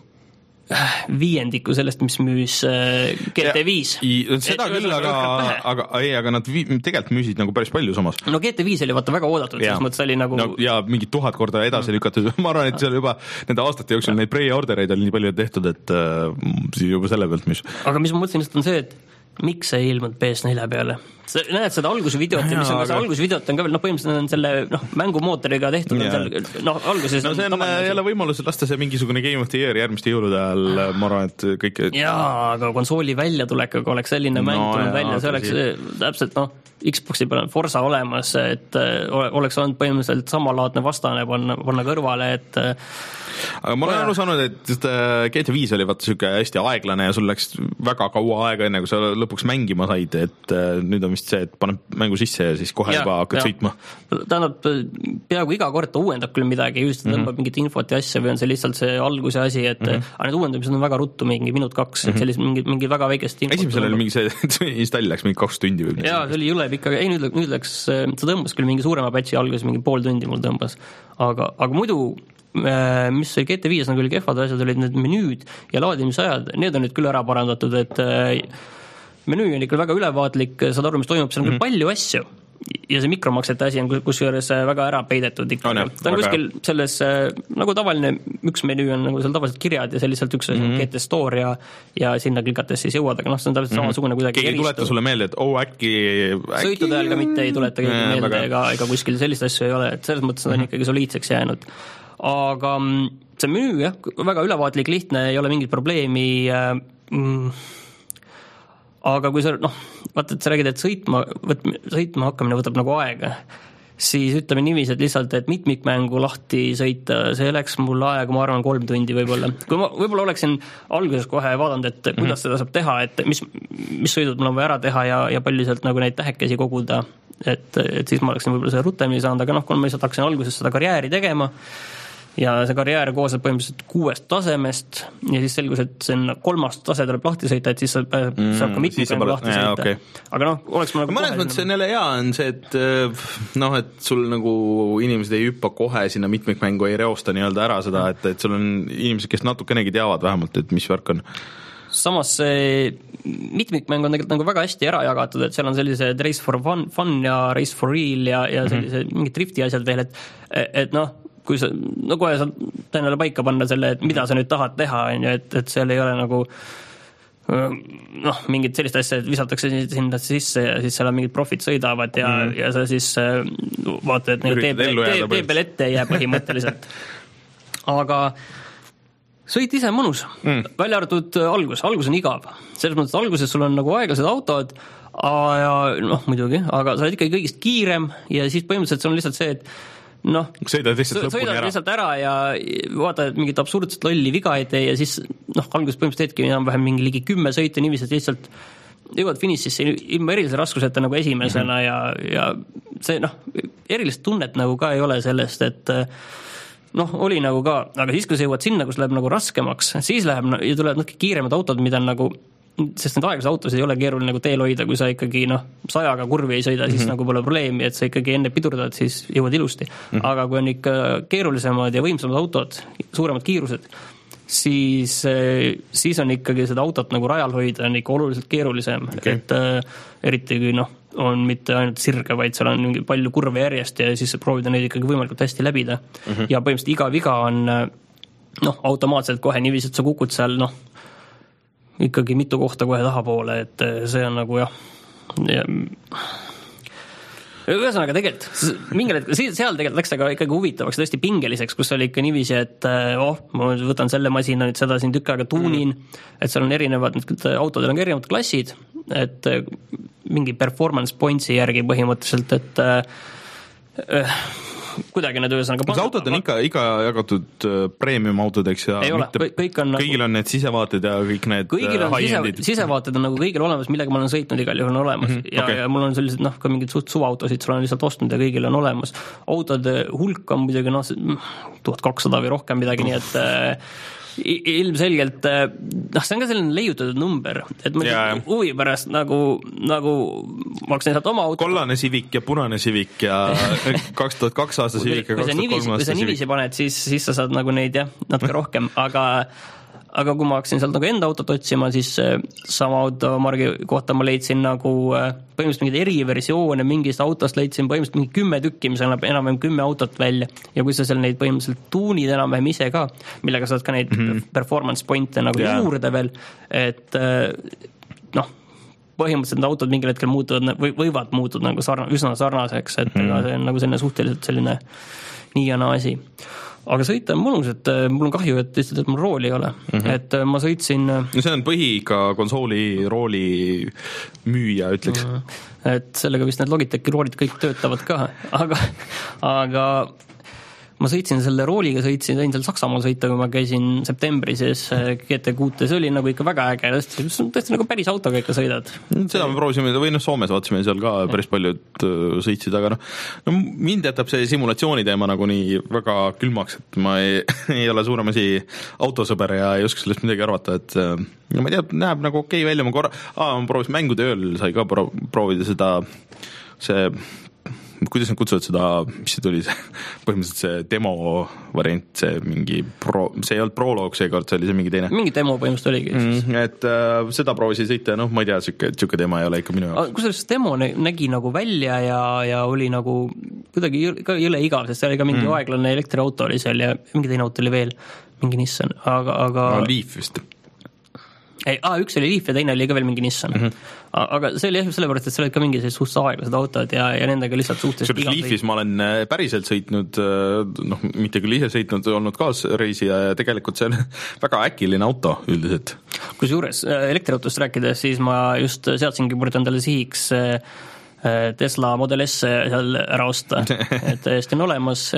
viiendiku sellest, mis müüs G T viis. Seda et, küll, aga, aga, ei, aga nad vii, tegelikult müüsid nagu päris palju samas. No G T viis oli vaata väga oodatud, selles mõttes oli nagu... No, ja mingi tuhat korda edasi lükatud. Ma arvan, et seal juba nende aastate jooksul neid pre-ordereid oli nii palju tehtud, et uh, juba selle pealt mis... Aga mis ma mõtlesin, on see, et miks ei ilmunud P S neli peale? Sa näed seda algusvideot ja mis on ka see algusvideot on ka veel, noh põhimõtteliselt on selle noh, mängumootoriga tehtud, seal, noh alguses no see on, on jälle võimalus lasta see mingisugune Game of the Year järgmiste jõulude ajal, ma arvan, et kõik... Jaa, aga konsooli väljatulekuga oleks selline mäng no, tulnud välja, see oleks see, täpselt noh, Xboxi peal on Forza olemas, et oleks olnud põhimõtteliselt samalaadne vastane panna, panna kõrvale, et aga ma olen aru saanud, et G T viis oli vaata siuke hästi aeglane ja sul läks väga kaua aega enne, kui sa lõpuks mängima said, et nüüd on vist vist see, et paneb mängu sisse ja siis kohe ja, juba hakkad ja. sõitma. Tähendab, peaaegu iga kord ta uuendab küll midagi, just tõmbab mm -hmm. mingit infot ja asja või on see lihtsalt see alguse asi, et mm -hmm. aga need uuendamised on väga ruttu, mingi minut kaks, et sellist mingi, mingi väga väikest infot. Esimesel oli mingi see, install läks mingi kaks tundi või? Jaa, see oli jõle pikk, ei nüüd, nüüd läks, ta tõmbas küll mingi suurema patchi alguses, mingi pool tundi mul tõmbas, aga, aga muidu mis oli G T viis nagu oli kehvad asjad, olid need menüüd ja laadimisajad, need on nüüd küll ära parandatud, et menüü on ikka väga ülevaatlik, saad aru, mis toimub, seal on mm-hmm. küll palju asju ja see mikromaksete asi on kusjuures väga ära peidetud ikka. Oh, ta on kuskil selles, nagu tavaline üks menüü on nagu seal tavaliselt kirjad ja see lihtsalt üks mm-hmm. G T Store ja, ja sinna klikates siis jõuad, aga noh, see on täpselt mm-hmm. samasugune kuidagi keegi ei tuleta sulle meelde, et oh, äkki, äkki... sõitude ajal ka mitte ei tuleta keegi meelde väga... ega, ega kuskil sellist asju ei ole, et selles mõttes mm-hmm. on ikkagi soliidseks jäänud. Aga see menüü, jah, väga ülevaatlik, lihtne, ei ole mingit probleemi, mm, aga kui sa, noh, vaata, et sa räägid, et sõitma, võt, sõitma hakkamine võtab nagu aega, siis ütleme niiviisi, et lihtsalt, et mitmikmängu lahti sõita, see läks mul aega, ma arvan, kolm tundi võib-olla. Kui ma võib-olla oleksin alguses kohe vaadanud, et kuidas mm-hmm. seda saab teha, et mis, mis sõidud mul on vaja ära teha ja, ja palju sealt nagu neid tähekesi koguda, et, et siis ma oleksin võib-olla seda rutemini saanud, aga noh, kui ma lihtsalt hakkasin alguses seda karjääri tegema, ja see karjäär koosneb põhimõtteliselt kuuest tasemest ja siis selgus, et see on kolmas tase tuleb lahti sõita, et siis saab, mm, saab ka mitmikmängu lahti sõita. Okay. Aga noh, oleks ma nagu mõnes mõttes on jälle hea on see, et noh, et sul nagu inimesed ei hüppa kohe sinna mitmikmängu, ei reosta nii-öelda ära seda, et, et sul on inimesed, kes natukenegi teavad vähemalt, et mis värk on. Samas see mitmikmäng on tegelikult nagu väga hästi ära jagatud, et seal on sellised race for fun, fun ja race for real ja, ja sellised mm-hmm. mingid drifti asjad veel, et, et noh, kui sa, no kohe saad tõenäoliselt paika panna selle, et mida sa nüüd tahad teha, on ju, et, et seal ei ole nagu noh, mingid sellist asja, et visatakse sinna sisse ja siis seal on mingid profid sõidavad ja, mm. ja sa siis vaatad, et nagu tee peal ette ei jää põhimõtteliselt. Aga sõit ise mõnus, mm. välja arvatud algus, algus on igav. Selles mõttes, et alguses sul on nagu aeglased autod ja noh, muidugi, aga sa oled ikkagi kõigist kiirem ja siis põhimõtteliselt see on lihtsalt see, et noh, sõidad lihtsalt lõpuni sõidad ära. lihtsalt ära ja vaatad, et mingit absurdset lolli viga ei tee ja siis noh, alguses põhimõtteliselt hetki enam-vähem mingi ligi kümme sõita niiviisi, et lihtsalt jõuad finišisse ilma erilise raskuseta nagu esimesena mm-hmm. ja, ja see noh, erilist tunnet nagu ka ei ole sellest, et noh, oli nagu ka, aga siis, kui sa jõuad sinna, kus läheb nagu raskemaks, siis läheb ja tulevad natuke kiiremad autod, mida on nagu sest need aeglased autosid ei ole keeruline nagu teel hoida, kui sa ikkagi noh, sajaga kurvi ei sõida, siis mm-hmm. nagu pole probleemi, et sa ikkagi enne pidurdad, siis jõuad ilusti. Mm-hmm. Aga kui on ikka keerulisemad ja võimsamad autod, suuremad kiirused, siis, siis on ikkagi seda autot nagu rajal hoida on ikka oluliselt keerulisem, okay. et äh, eriti kui noh, on mitte ainult sirge, vaid seal on palju kurve järjest ja siis proovida neid ikkagi võimalikult hästi läbida. Mm-hmm. Ja põhimõtteliselt iga viga on noh, automaatselt kohe niiviisi, et sa kukud seal noh, ikkagi mitu kohta kohe tahapoole, et see on nagu jah, ja ühesõnaga tegelikult mingil hetkel, seal tegelikult läks aga ikkagi huvitavaks, tõesti pingeliseks, kus oli ikka niiviisi, et oh, ma võtan selle masina, nüüd seda siin tükk aega tuunin, mm. et seal on erinevad, autodel on erinevad klassid, et mingi performance pointsi järgi põhimõtteliselt, et äh, kuidagi need ühesõnaga kas autod on ikka, ikka jagatud premium autodeks ja ei mitte, ole, kõik on kõigil nagu, on need sisevaated ja kõik need kõigil on sise, sisevaated on nagu kõigil olemas, millega ma olen sõitnud igal juhul on olemas mm-hmm, ja, okay. ja mul on sellised noh, ka mingid suht suvaautosid, sul on lihtsalt ostnud ja kõigil on olemas. Autode hulk on muidugi noh, tuhat kakssada või rohkem midagi, nii et äh, ilmselgelt, noh, see on ka selline leiutatud number, et ma yeah. huvi pärast nagu, nagu maksin sealt oma auto. Kollane Civic ja punane Civic ja kaks tuhat kaks aasta Civic ja kaks tuhat kolm aasta Civic. Kui sa nivisi paned, siis, siis sa saad nagu neid jah, natuke rohkem, aga aga kui ma hakkasin sealt nagu enda autot otsima, siis sama automargi kohta ma leidsin nagu põhimõtteliselt mingid eriversioone mingist autost, leidsin põhimõtteliselt mingi kümme tükki, mis annab enam-vähem kümme autot välja ja kui sa seal neid põhimõtteliselt tuunid enam-vähem ise ka, millega saad ka neid mm-hmm. performance pointe nagu yeah. juurde veel, et noh, põhimõtteliselt need autod mingil hetkel muutuvad või võivad muutuda nagu sarna, üsna sarnaseks, et mm-hmm. see on nagu selline suhteliselt selline nii ja naa asi. Aga sõita on mõnus, et mul on kahju, et lihtsalt, et mul rooli ei ole. Mm-hmm. Et ma sõitsin... No see on põhi ka konsooli rooli müüja, ütleks. Et sellega vist need Logitechi roolid kõik töötavad ka. Aga, aga ma sõitsin selle rooliga, sõitsin, sain seal Saksamaal sõita, kui ma käisin septembris ees G T kuus, see oli nagu ikka väga äge, tõesti, tõesti nagu päris autoga ikka sõidad. Seda me proovisime, või noh, Soomes vaatasime seal ka päris paljud sõitsid, aga noh, no mind jätab see simulatsiooni teema nagu nii väga külmaks, et ma ei, ei ole suurem asi autosõber ja ei oska sellest midagi arvata, et no ma ei tea, näeb nagu okei välja, ma korra, aa, ma proovisin mängude ööl, sai ka pro- proovida seda, see kuidas nad kutsuvad seda, mis see tuli, põhimõtteliselt see demo variant, see mingi pro, see ei olnud proloog seekord, see oli see mingi teine. Mingi demo põhimõtteliselt oligi. Mm, et äh, seda proovisin sõita, noh, ma ei tea, siuke, siuke teema ei ole ikka minu jaoks. Kusjuures demo nägi nagu välja ja, ja oli nagu kuidagi ka jõle igav, sest see oli ka mingi mm. aeglane elektriauto oli seal ja mingi teine auto oli veel, mingi Nissan, aga, aga... No, Leaf vist. Ei, aa, üks oli Leaf ja teine oli ka veel mingi Nissan. Mm -hmm. Aga see oli jah sellepärast, et see olid ka mingi sellised suht aeglased autod ja, ja nendega lihtsalt suhteliselt igav. Leafis ma olen päriselt sõitnud, noh, mitte küll ise sõitnud, olnud kaasreisija ja tegelikult see on väga äkiline auto üldiselt. Kusjuures elektriautost rääkides, siis ma just seadsingi murd endale sihiks Tesla Model S seal ära osta, et täiesti on olemas.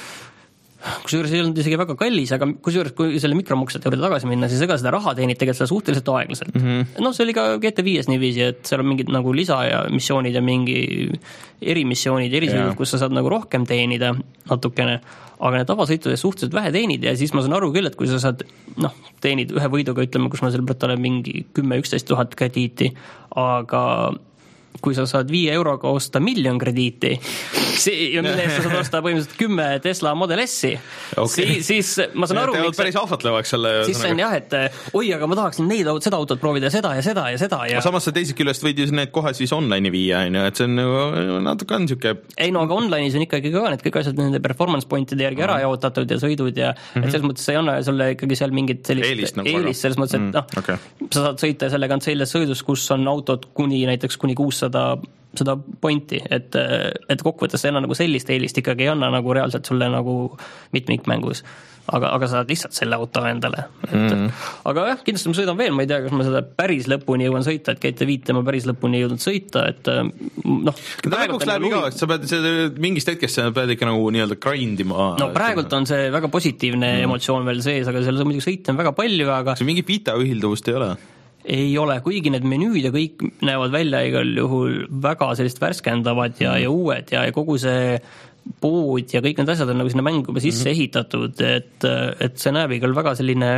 Kusjuures ei olnud isegi väga kallis, aga kusjuures kui selle mikromaksete juurde tagasi minna, siis ega seda raha teenid tegelikult seda suhteliselt aeglaselt. Mm -hmm. No see oli ka G T viis niiviisi, et seal on mingid nagu lisa ja missioonid ja mingi erimissioonid, erisõidud, kus sa saad nagu rohkem teenida natukene, aga need tavasõitudes suhteliselt vähe teenid ja siis ma saan aru küll, et kui sa saad, noh, teenid ühe võiduga, ütleme, kus ma selle pealt olen mingi kümme üksteist tuhat krediiti, aga kui sa saad viie euroga osta miljon krediiti ja mille eest sa saad osta põhimõtteliselt kümme Tesla Model S-i, okay. siis, siis ma saan aru, miks päris ahvatlevaks selle siis see on jah, et oi, aga ma tahaksin neid, seda autot proovida, seda ja seda ja seda ja... samas sa teisest küljest võid ju need kohe siis online'i viia, et see on natuke on siuke... ei no, aga online'is on ikkagi ka need kõik asjad nende performance pointide järgi ära jaotatud ja sõidud ja mm-hmm. et selles mõttes sa ei anna sulle ikkagi seal mingit sellist eelist, nagu eelist selles mõttes, et mm, noh, okay. sa saad sõita sellega on selles sõidus, kus on autod kuni näiteks kuni kuussada seda pointi, et, et kokkuvõttes see enna nagu sellist eelist ikkagi ei anna nagu reaalselt sulle nagu mitmikmängus. Aga, aga saad lihtsalt selle auto endale. Et, mm. Aga jah, kindlasti ma sõidan veel, ma ei tea, kas ma seda päris lõpuni jõuan sõita, et G T viis ma päris lõpuni jõudnud sõita, et noh. Praegult läheb igavaks, sa pead see, mingist hetkest sa pead ikka nagu nii-öelda grindima. No praegult on see väga positiivne mm. emotsioon veel sees, aga seal muidugi sõita on väga palju, aga see mingi pita ühilduvust ei ole? Ei ole, kuigi need menüüd ja kõik näevad välja igal juhul väga sellist värskendavad ja, mm. ja uued ja, ja kogu see pood ja kõik need asjad on nagu sinna mängu juba sisse mm-hmm. ehitatud, et, et see näeb igal väga selline,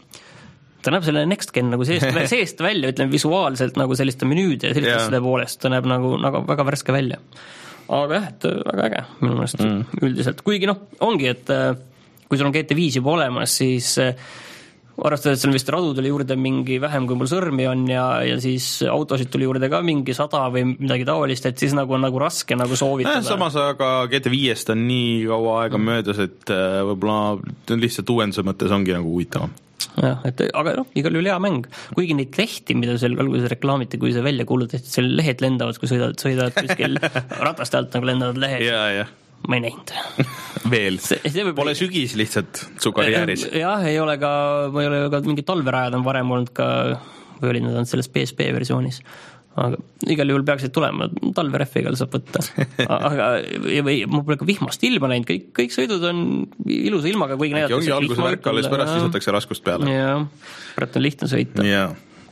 ta näeb selline next gen nagu seest, seest välja, ütleme visuaalselt nagu selliste menüüde ja selliste yeah. asjade poolest, ta näeb nagu, nagu väga värske välja. Aga jah, et väga äge minu mõnest mm. üldiselt, kuigi noh, ongi, et kui sul on G T viis juba olemas, siis arvestades, et seal vist radu tuli juurde mingi vähem, kui mul sõrmi on ja, ja siis autosid tuli juurde ka mingi sada või midagi taolist, et siis nagu on nagu raske nagu soovitada. Eh, samas aga G T viiest on nii kaua aega mm. möödas, et võib-olla lihtsalt uuenduse mõttes ongi nagu huvitavam. Jah, et aga noh, igal juhul hea mäng. Kuigi neid lehti, mida seal alguses reklaamiti, kui see välja kuulutati, seal lehed lendavad, kui sõidavad, sõidavad kuskil rataste alt nagu lendavad lehed. Jaa, jah. Ma ei näinud. Veel. See, see võib... Pole sügis lihtsalt su karjääris. Jah, ei ole ka, ma ei ole ka mingi talverajad on varem olnud ka, või olid nad selles P S P versioonis. Aga igal juhul peaksid tulema, talvereffiga saab võtta. Aga või, mul pole ka vihmast ilma näinud, kõik, kõik sõidud on ilusa ilmaga, kuigi näidatakse. Ongi alguse värk, alles pärast lisatakse raskust peale. Jah, pärast on lihtne sõita. Jaa.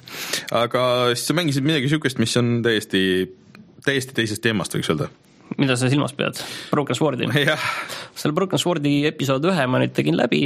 Aga siis sa mängisid midagi sükest, mis on täiesti, täiesti teisest teemast, võiks öelda. Mida sa silmas pead? Broken Swordi? Jah. Selle Broken Swordi episood ühe ma nüüd tegin läbi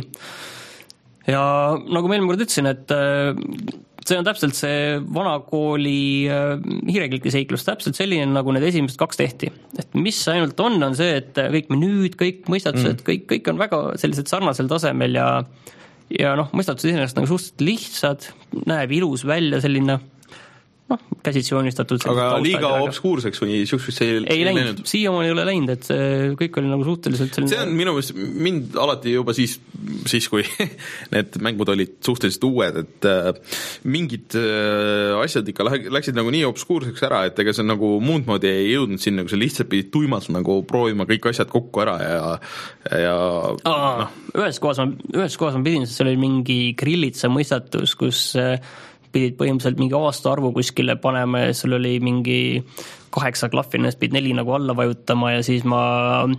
ja nagu ma eelmine kord ütlesin, et see on täpselt see vanakooli hiirekliki seiklus, täpselt selline, nagu need esimesed kaks tehti. Et mis ainult on, on see, et kõik menüüd, kõik mõistatused, mm. kõik, kõik on väga sellised sarnasel tasemel ja, ja noh, mõistatused iseenesest nagu suhteliselt lihtsad, näeb ilus välja selline noh, käsitsi joonistatud. Aga liiga obskuurseks või siukseks ei, ei läinud, siiamaani ei ole läinud, et see kõik oli nagu suhteliselt selline... See on minu meelest, mind alati juba siis, siis kui need mängud olid suhteliselt uued, et äh, mingid äh, asjad ikka läksid nagu nii obskuurseks ära, et ega see nagu muud moodi ei jõudnud sinna, kui sa lihtsalt pidid tuimalt nagu proovima kõik asjad kokku ära ja, ja Aa, no. ühes kohas ma, ühes kohas ma pidin, sest seal oli mingi grillitsa mõistatus, kus äh, pidid põhimõtteliselt mingi aasta arvu kuskile panema ja sul oli mingi kaheksa klahvi, nendest pidid neli nagu alla vajutama ja siis ma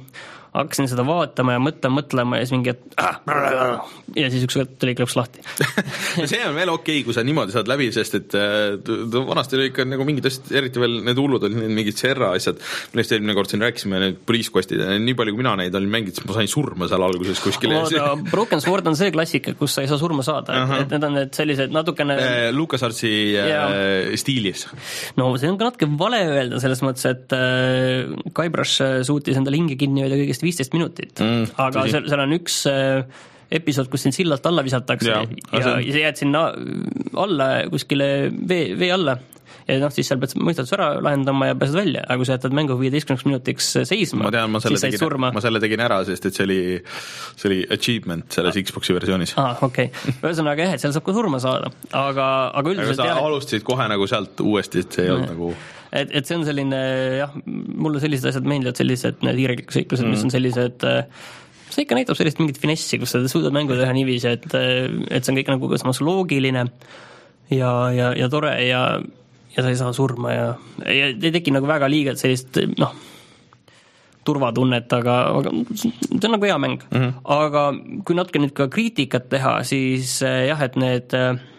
hakkasin seda vaatama ja mõtlema, mõtlema ja siis mingi, et ja siis üks tuli klõps lahti. See on veel okei okay,, kui sa niimoodi saad läbi, sest et vanasti oli ikka nagu mingid asjad, eriti veel need hullud olid need mingid Serra asjad, millest eelmine kord siin rääkisime, need poliiskostid, nii palju kui mina neid olin mänginud, siis ma sain surma seal alguses kuskil. Oota, Broken Sword on see klassika, kus sa ei saa surma saada, uh-huh. et need on need sellised natukene äh, LucasArtsi äh, stiilis. No see on ka natuke vale öelda selles mõttes, et äh, Guybrush suutis endale hinge kinni hoida kõigest viisteist minutit, mm, aga seal, seal on üks äh, episood, kus sind sillalt alla visatakse ja, ja, ja sa jääd sinna alla kuskile vee, vee alla ja noh, siis seal pead mõistatus ära lahendama ja pääsed välja, aga kui sa jätad mängu viieteistkümneks minutiks seisma, ma tean, ma siis said tegin, surma. Ma selle tegin ära, sest et see oli, see oli achievement selles ah. Xboxi versioonis. Ah, okei. Okay. Ühesõnaga jah, et seal saab ka surma saada, aga, aga üldiselt aga sa jah, alustasid kohe nagu sealt uuesti, et see ei olnud nagu et, et see on selline, jah, mulle sellised asjad meeldivad, sellised need hiirelikud seiklused mm., mis on sellised, see ikka näitab sellist mingit finessi, kus sa suudad mängu teha niiviisi, et, et see on kõik nagu samas loogiline ja, ja, ja tore ja, ja sa ei saa surma ja, ja ei teki nagu väga liigelt sellist, noh, turvatunnet, aga, aga see on nagu hea mäng. Mm-hmm. Aga kui natuke nüüd ka kriitikat teha, siis jah, et need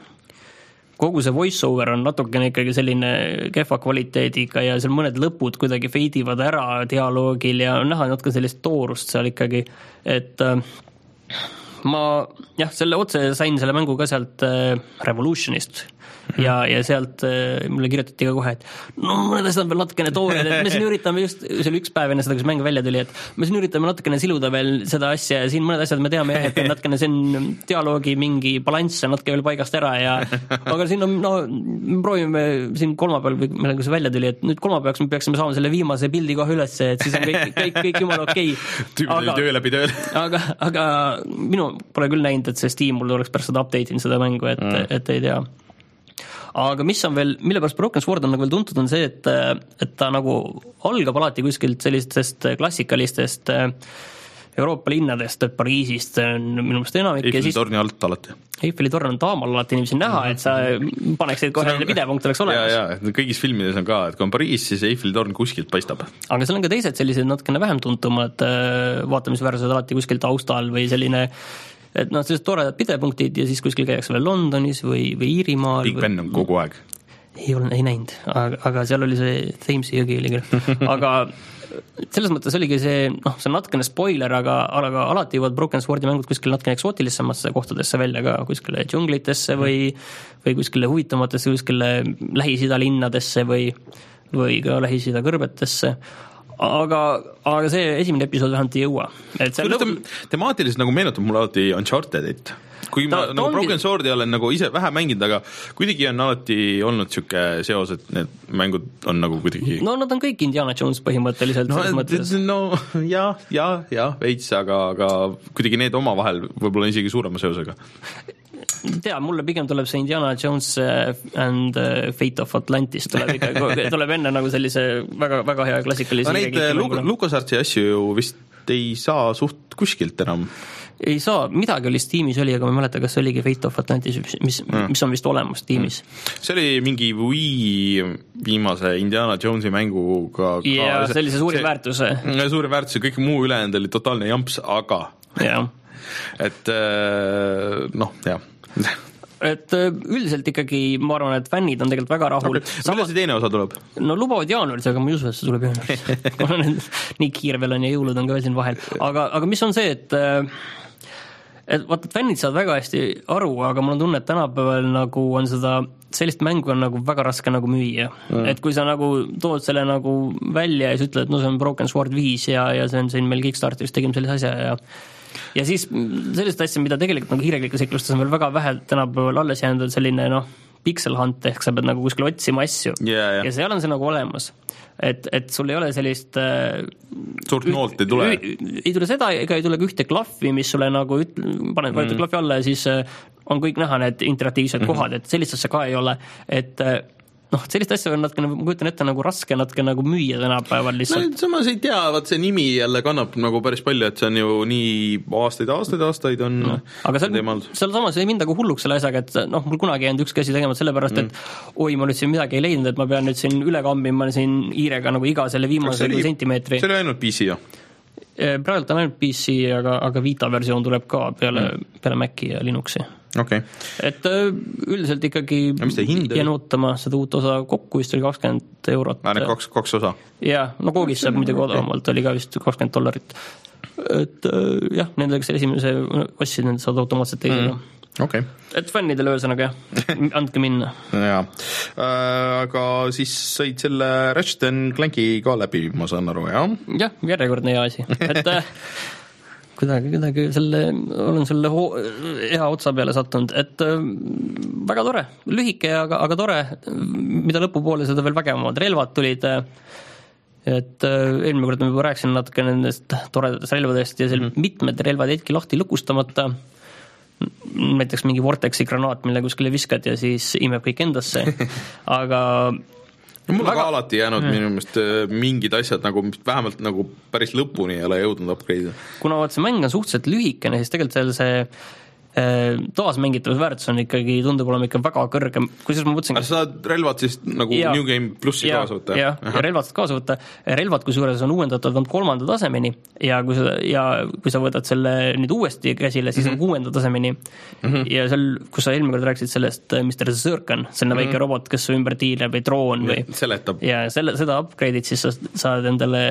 kogu see voice-over on natukene ikkagi selline kehva kvaliteediga ja seal mõned lõpud kuidagi feidivad ära dialoogil ja näha natuke sellist toorust seal ikkagi, et ma jah, selle otse sain selle mängu ka sealt Revolutionist ja, ja sealt mulle kirjutati ka kohe, et no mõned asjad on veel natukene toored, et me siin üritame just, see oli üks päev enne seda, kus mäng välja tuli, et me siin üritame natukene siluda veel seda asja ja siin mõned asjad me teame jah, et natukene see on dialoogi mingi balanss on natuke veel paigast ära ja aga siin on, no me proovime siin kolmapäeval, millega see välja tuli, et nüüd kolmapäevaks me peaksime saama selle viimase pildi kohe üles, et siis on kõik, kõik, kõik jumala okei okay. aga, töö läbi tööl aga, aga minu pole küll näinud, et see Steam mul oleks pärast seda update'inud seda mängu, et, mm. et ei tea. Aga mis on veel, mille pärast Broken Sword on nagu veel tuntud, on see, et, et ta nagu algab alati kuskilt sellistest klassikalistest Euroopa linnadest, Pariisist on minu meelest enamik. Eiffeli torni alt alati. Eiffeli torn on taamal alati niiviisi näha, et sa paneksid kohe neile pidepunkt oleks olemas. Ja, ja, kõigis filmides on ka, et kui on Pariis, siis Eiffeli torn kuskilt paistab. Aga seal on ka teised sellised natukene vähem tuntumad vaatamisväärsused alati kuskilt taustal või selline et noh, sellised toredad pidepunktid ja siis kuskil käiakse veel Londonis või, või Iirimaal. Big Ben on kogu aeg. Ei ole, ei näinud, aga, aga seal oli see Thamesi jõgi oli küll. Aga selles mõttes oligi see, noh, see on natukene spoiler, aga, aga alati jõuavad Broken Swordi mängud kuskil natukene eksootilisemmasse kohtadesse välja ka kuskile džunglitesse või, või kuskile huvitamatesse, kuskile Lähis-Ida linnadesse või, või ka Lähis-Ida kõrbetesse. Aga, aga see esimene episood vähemalt ei jõua. Et see lõbu... temaatiliselt nagu meenutab mulle alati Unchartedit. Kui ta, ma nagu ongi... Broken Swordi olen nagu ise vähe mänginud, aga kuidagi on alati olnud siuke seos, et need mängud on nagu kuidagi... No nad on kõik Indiana Jones põhimõtteliselt. No, mõttes. no ja, ja, ja, veits, aga, aga kuidagi need omavahel võib-olla isegi suurema seosega. Tea, mulle pigem tuleb see Indiana Jones and Fate of Atlantis tuleb, ikka, tuleb enne nagu sellise väga, väga hea klassikalise neid LucasArtsi asju ju vist ei saa suht kuskilt enam. Ei saa, midagi oli Steamis oli, aga ma ei mäleta, kas see oligi Fate of Atlantis, mis, mm. mis on vist olemas Steamis. Mm. See oli mingi Wii viimase Indiana Jonesi mänguga ka, ja see oli see suurim väärtuse. Suurim väärtuse, kõik muu ülejäänud oli totaalne jamps, aga ja. et noh, jah et üldiselt ikkagi ma arvan, et fännid on tegelikult väga rahul. Okay. Millal see teine osa tuleb? No lubavad jaanuaris, aga ma ei usu, et see tuleb jaanuaris. Nii kiire veel on ja jõulud on ka veel siin vahel. Aga, aga mis on see, et et vaata, fännid saavad väga hästi aru, aga mul on tunne, et tänapäeval nagu on seda sellist mängu on nagu väga raske nagu müüa. Mm. Et kui sa nagu tood selle nagu välja ja siis ütled, et no see on Broken Sword viis ja, ja see on siin meil Kickstarteris tegime sellise asja ja ja siis sellist asja, mida tegelikult nagu hiireglikus seiklustes on veel väga vähe tänapäeval alles jäänud selline noh, pixel hunt ehk sa peed nagu kuskil otsima asju yeah, yeah. ja seal on see nagu olemas, et, et sul ei ole sellist äh, suurt noolt ei tule ei tule seda, ega ei tule ka ühte klahvi, mis sulle nagu üt, paned mm. klahvi alla ja siis äh, on kõik näha need interaktiivsed mm-hmm. kohad, et sellist asja ka ei ole, et äh, noh, sellist asja on natuke, ma kujutan ette nagu raske natuke nagu müüa tänapäeval lihtsalt. No, samas ei tea, vaat see nimi jälle kannab nagu päris palju, et see on ju nii aastaid, aastaid, aastaid on no. Aga seal, seal samas ei mind nagu hulluks selle asjaga, et noh, mul kunagi jäänud üks käsi tegema sellepärast, mm. et oi, ma nüüd siin midagi ei leidnud, et ma pean nüüd siin üle kambima siin hiirega nagu iga selle viimase oli, sentimeetri. See oli ainult P C, jah? praegu on ainult P C, aga, aga Vita versioon tuleb ka peale, mm. peale Maci ja Linuxi. Okay. Et üldiselt ikkagi jään ootama seda uut osa kokku, vist oli kakskümmend eurot. Aa, need kaks, kaks osa? Jah, no koogis saab muidugi odavamalt, oli ka vist kakskümmend dollarit. Et jah, nendega see esimese ossid, nende saad automaatselt teisega. Mm. Okay. Et fännidele öösõnaga, jah, andke minna. Jaa, aga siis said selle Ratchet and Clanki ka läbi, ma saan aru, jah? Jah, järjekordne hea asi. Et kuidagi, kuidagi selle, olen selle ho- hea otsa peale sattunud, et väga tore, lühike, aga, aga tore, mida lõpupoole seda veel vägevamad relvad tulid, et eelmine kord ma juba rääkisin natuke nendest toredatest relvadest ja seal mm-hmm. mitmed relvad jäidki lahti lukustamata, näiteks mingi Vortexi granaat, mille kuskile viskad ja siis imeb kõik endasse, aga no, mul väga... on ka alati jäänud mm. minu meelest mingid asjad nagu vähemalt nagu päris lõpuni ei ole jõudnud upgrade'ida. Kuna vaat see mäng on suhteliselt lühikene, siis tegelikult seal see taasmängitavusväärtus on ikkagi, tundub olema ikka väga kõrge, kusjuures ma mõtlesin aga sa saad relvad siis nagu ja, New Game plussi ja, kaasa võtta? jah, ja relvad kaasa võtta, relvad kusjuures on uuendatud kolmanda tasemeni ja kui sa, ja kui sa võtad selle nüüd uuesti käsile, siis mm-hmm. on kuuenda tasemeni mm-hmm. ja seal, kus sa eelmine kord rääkisid sellest mister Zirkan, selline mm-hmm. väike robot, kes ümber tiileb või droon või seletab ja selle, seda upgrade'id, siis sa saad endale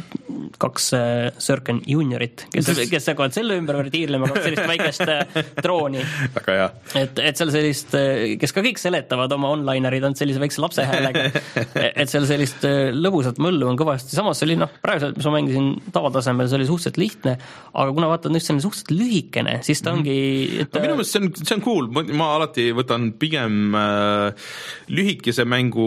kaks Zirkan juniorit, kes, kes hakkavad selle ümber tiirlema, kaks sellist väikest drooni. Väga hea. Et, et seal sellist, kes ka kõik seletavad oma onlinerid on sellise väikse lapse häälega, et seal sellist lõbusat möllu on kõvasti, samas see oli noh, praegu mis ma mängisin tavatasemel, see oli suhteliselt lihtne, aga kuna vaatad nüüd selline suhteliselt lühikene, siis ta ongi et... no, minu meelest see on, see on cool, ma alati võtan pigem äh, lühikese mängu,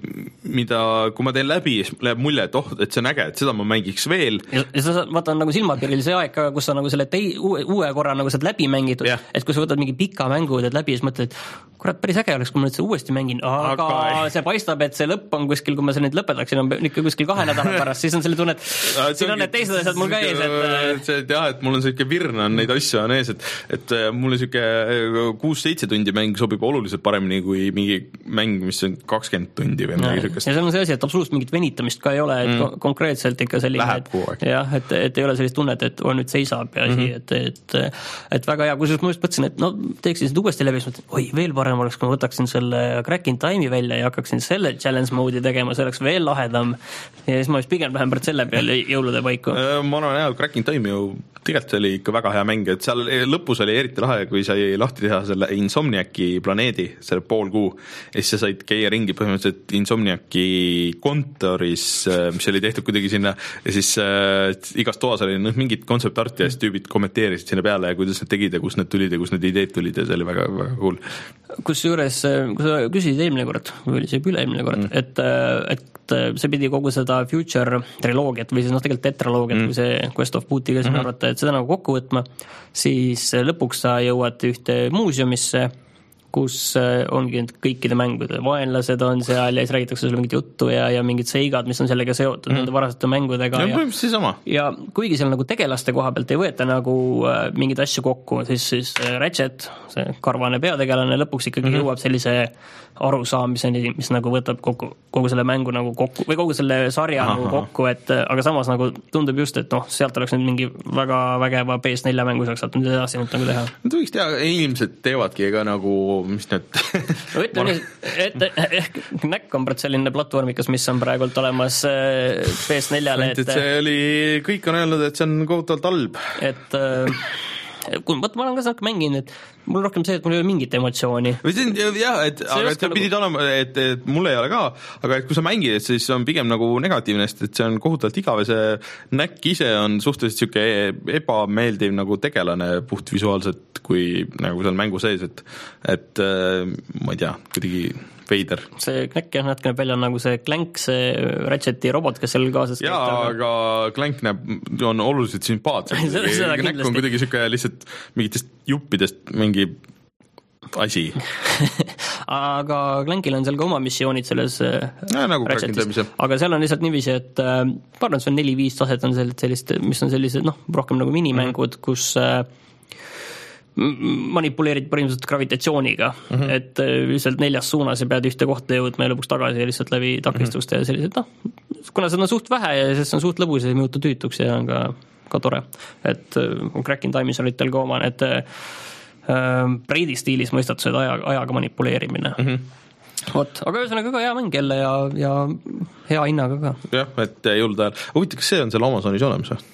mida kui ma teen läbi, siis läheb mulje, et oh, et see on äge, et seda ma mängiks veel. Ja, ja sa vaata nagu silmapiiril see aeg, kus sa nagu selle tei, uue, uue korra nagu saad läbi mängitud, yeah. et kui sa võtad mingi pika mängu, teed läbi ja siis mõtled, et kurat, päris äge oleks, kui ma nüüd see uuesti mängin, aga, aga see paistab, et see lõpp on kuskil, kui ma see nüüd lõpetaksin, on ikka kuskil kahe nädala pärast, siis on selle tunne, et siin on need teised asjad mul ka ees, et see, et jah, et mul on selline virn on neid asju on ees, et, et mulle selline kuus-seitse tundi mäng sobib oluliselt paremini kui mingi mäng, mis on kakskümmend tundi või midagi sellisest. Ja see on see asi, et absoluutselt mingit venitamist ka ei ole, et mm. konkreetselt ikka selline, et, jah, et, et ei ole sellist tunnet, et on nüüd seisab ja asi, mm-hmm. et, et, et väga hea, kusjuures ma just mõtlesin, et no teeksin seda uuesti läbi, siis mõtlen, oi, veel parem oleks, kui ma võtaksin selle Crack in Time'i välja ja hakkaksin selle challenge mode'i tegema, see oleks veel lahedam ja siis ma vist pigem lähen pärast selle peale jõulude paiku. Ma arvan, jah, Crack in Time ju tegelikult oli ikka väga hea mäng, et seal lõpus oli eriti lahe, kui sai lahti teha selle Insomniaci planeedi, selle pool kuu, ja siis sa said käia ringi põhimõtteliselt Insomniaci kontoris, mis oli tehtud kuidagi sinna, ja siis äh, igas toas oli no, mingid kontseptarti ja siis tüübid kommenteerisid sinna peale ja kuidas nad tegid ja kus need tulid ja kus need ideed tulid ja see oli väga, väga cool. Kusjuures, kui sa küsisid eelmine kord, või oli see üle eelmine kord, mm. et, et see pidi kogu seda Future triloogiat või siis noh, tegelikult tetraloogiat mm. või see Quest of Bootiga siin mm-hmm. arvata, et seda nagu kokku võtma, siis lõpuks sa jõuad ühte muuseumisse, kus ongi kõikide mängude vaenlased on seal ja siis räägitakse sulle mingit juttu ja, ja mingid seigad, mis on sellega seotud mm. nende varasete mängudega. Ja, ja, ja kuigi seal nagu tegelaste koha pealt ei võeta nagu äh, mingeid asju kokku, siis, siis Ratchet, see karvane peategelane lõpuks ikkagi mm-hmm. jõuab sellise arusaamiseni, mis nagu võtab kogu, kogu selle mängu nagu kokku või kogu selle sarja aha, nagu kokku, et aga samas nagu tundub just, et noh, sealt oleks nüüd mingi väga vägeva P S neli mängu saaks saab nüüd edasi nüüd nagu teha. Nad võiks teha, ilmselt teevadki ega nagu mis need no ütleme, et ehk Knack-Combat selline platvormikas, mis on praegult olemas P S neljale, et, et see oli, kõik on öelnud, et see on kohutavalt halb. Et kui võt, ma olen ka saanud mänginud, et mul rohkem see, et mul ei ole mingit emotsiooni. jah, et, aga et sa pidid nagu... olema, et, et mul ei ole ka, aga et kui sa mängid, et siis on pigem nagu negatiivne, et see on kohutavalt igav ja see näkk ise on suhteliselt siuke ebameeldiv nagu tegelane puhtvisuaalselt, kui nagu seal mängu sees, et, et ma ei tea, kuidagi veider. See Clank jah, natkene välja on nagu see Clank, see Ratcheti robot, kes seal kaasas jaa, aga Clank näeb, on oluliselt sümpaatsem. Clank on kuidagi siuke lihtsalt mingitest juppidest mingi asi. aga Clankil on seal ka oma missioonid selles ja, nagu Ratchetis, aga seal on lihtsalt niiviisi, et äh, parem see on neli-viis taset on sellist, mis on sellised noh, rohkem nagu minimängud, mm-hmm. kus äh, manipuleerid põhimõtteliselt gravitatsiooniga, mm-hmm. et lihtsalt neljas suunas ja pead ühte kohta jõudma ja lõpuks tagasi ja lihtsalt läbi takistuste mm-hmm. ja sellised, noh, kuna seda on suht vähe ja sest on suht lõbus ja ei muutu tüütuks ja on ka ka tore. Et Cracking Time'is olid teil ka oma need Brady stiilis mõistatused aja, ajaga manipuleerimine. Mm-hmm. Vot, aga ühesõnaga ka hea mäng jälle ja, ja hea hinnaga ka. Jah, et jõulda ajal. Huvitav, kas see on seal Amazonis olemas või?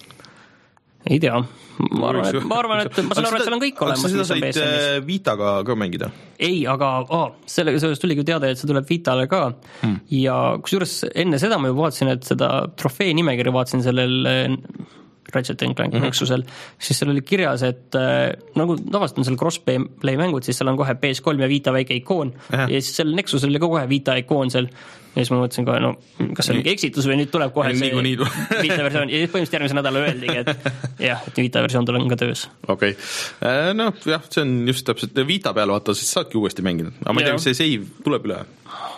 Ei tea. Ma arvan, et, ma arvan, et, ma saan arvan, et seal on kõik olemas. Kas seda said Vitaga ka mängida? Ei, aga oh, sellega sellest tuligi teada, et see tuleb Vitale ka. Hmm. Ja kusjuures enne seda ma juba vaatasin, et seda trofee nimekirja vaatasin sellel Ratchet and Clank mm-hmm. Nexusel, siis seal oli kirjas, et äh, nagu tavaliselt on seal crossplay mängud, siis seal on kohe P S kolm ja Vita väike ikoon Aha. ja siis seal Nexusel oli ka kohe Vita ikoon seal ja siis ma mõtlesin kohe, no kas see on mingi eksitus või nüüd tuleb kohe see Vita versioon ja siis põhimõtteliselt järgmise nädala öeldigi, et jah, et Vita versioon tuleb ka töös. Okei, okay. no jah, see on just täpselt Vita peal vaata, siis saadki uuesti mängida, aga ma ei tea, kas see save tuleb üle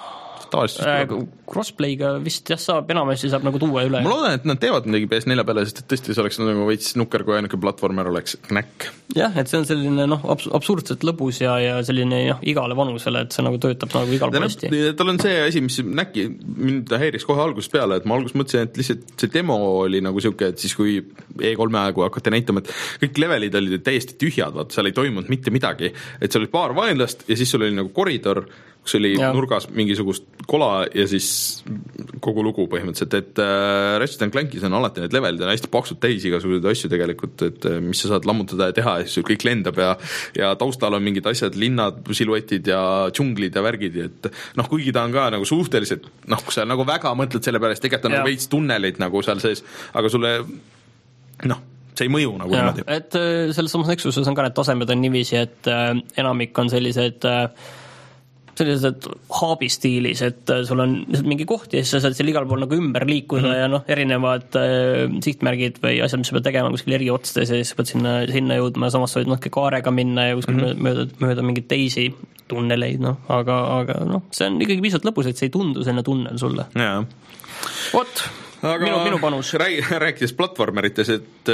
Äh, crossplayga vist jah saab, enamasti saab nagu tuua üle. Ma loodan, et nad teevad midagi P S neljä peale, sest et tõesti see oleks nagu veits nukker, kui ainuke platvormer oleks Knack. Jah, et see on selline noh, abs- absurdselt lõbus ja, ja selline jah, igale vanusele, et see nagu töötab nagu igal poolesti. Tal on see asi, mis Knacki mind häiris kohe algusest peale, et ma alguses mõtlesin, et lihtsalt see demo oli nagu siuke, et siis kui E kolme aegu hakati näitama, et kõik levelid olid täiesti tühjad, vaat seal ei toimunud mitte midagi, et seal oli paar vaenlast ja siis sul oli nagu koridor, kus oli ja. nurgas mingisugust kola ja siis kogu lugu põhimõtteliselt, et äh, Ratchet and Clankis on alati need levelid on hästi paksud täis igasuguseid asju tegelikult, et mis sa saad lammutada ja teha ja siis kõik lendab ja, ja taustal on mingid asjad, linnad, siluetid ja džunglid ja värgid, et noh, kuigi ta on ka nagu suhteliselt, noh, kui sa nagu väga mõtled selle peale, siis tegelikult on ja. nagu veits tunnelid nagu seal sees, aga sulle noh, see ei mõju nagu ja, niimoodi. Et selles samas Nexuses on ka need tasemed on niiviisi, et äh, enamik on sellised äh, sellised haabi stiilis, et sul on mingi koht ja siis sa saad seal igal pool nagu ümber liikuda mm-hmm. ja noh, erinevad äh, sihtmärgid või asjad, mis sa pead tegema kuskil eri otstes ja siis sa pead sinna, sinna jõudma, samas sa võid noh, kaarega minna ja kuskil mm-hmm. mööda, mööda mingeid teisi tunneleid, noh, aga, aga noh, see on ikkagi pisut lõbus, et see ei tundu selline tunnel sulle. Jaa. Vot, minu, minu panus. Rääg, rääkides platvormerites, et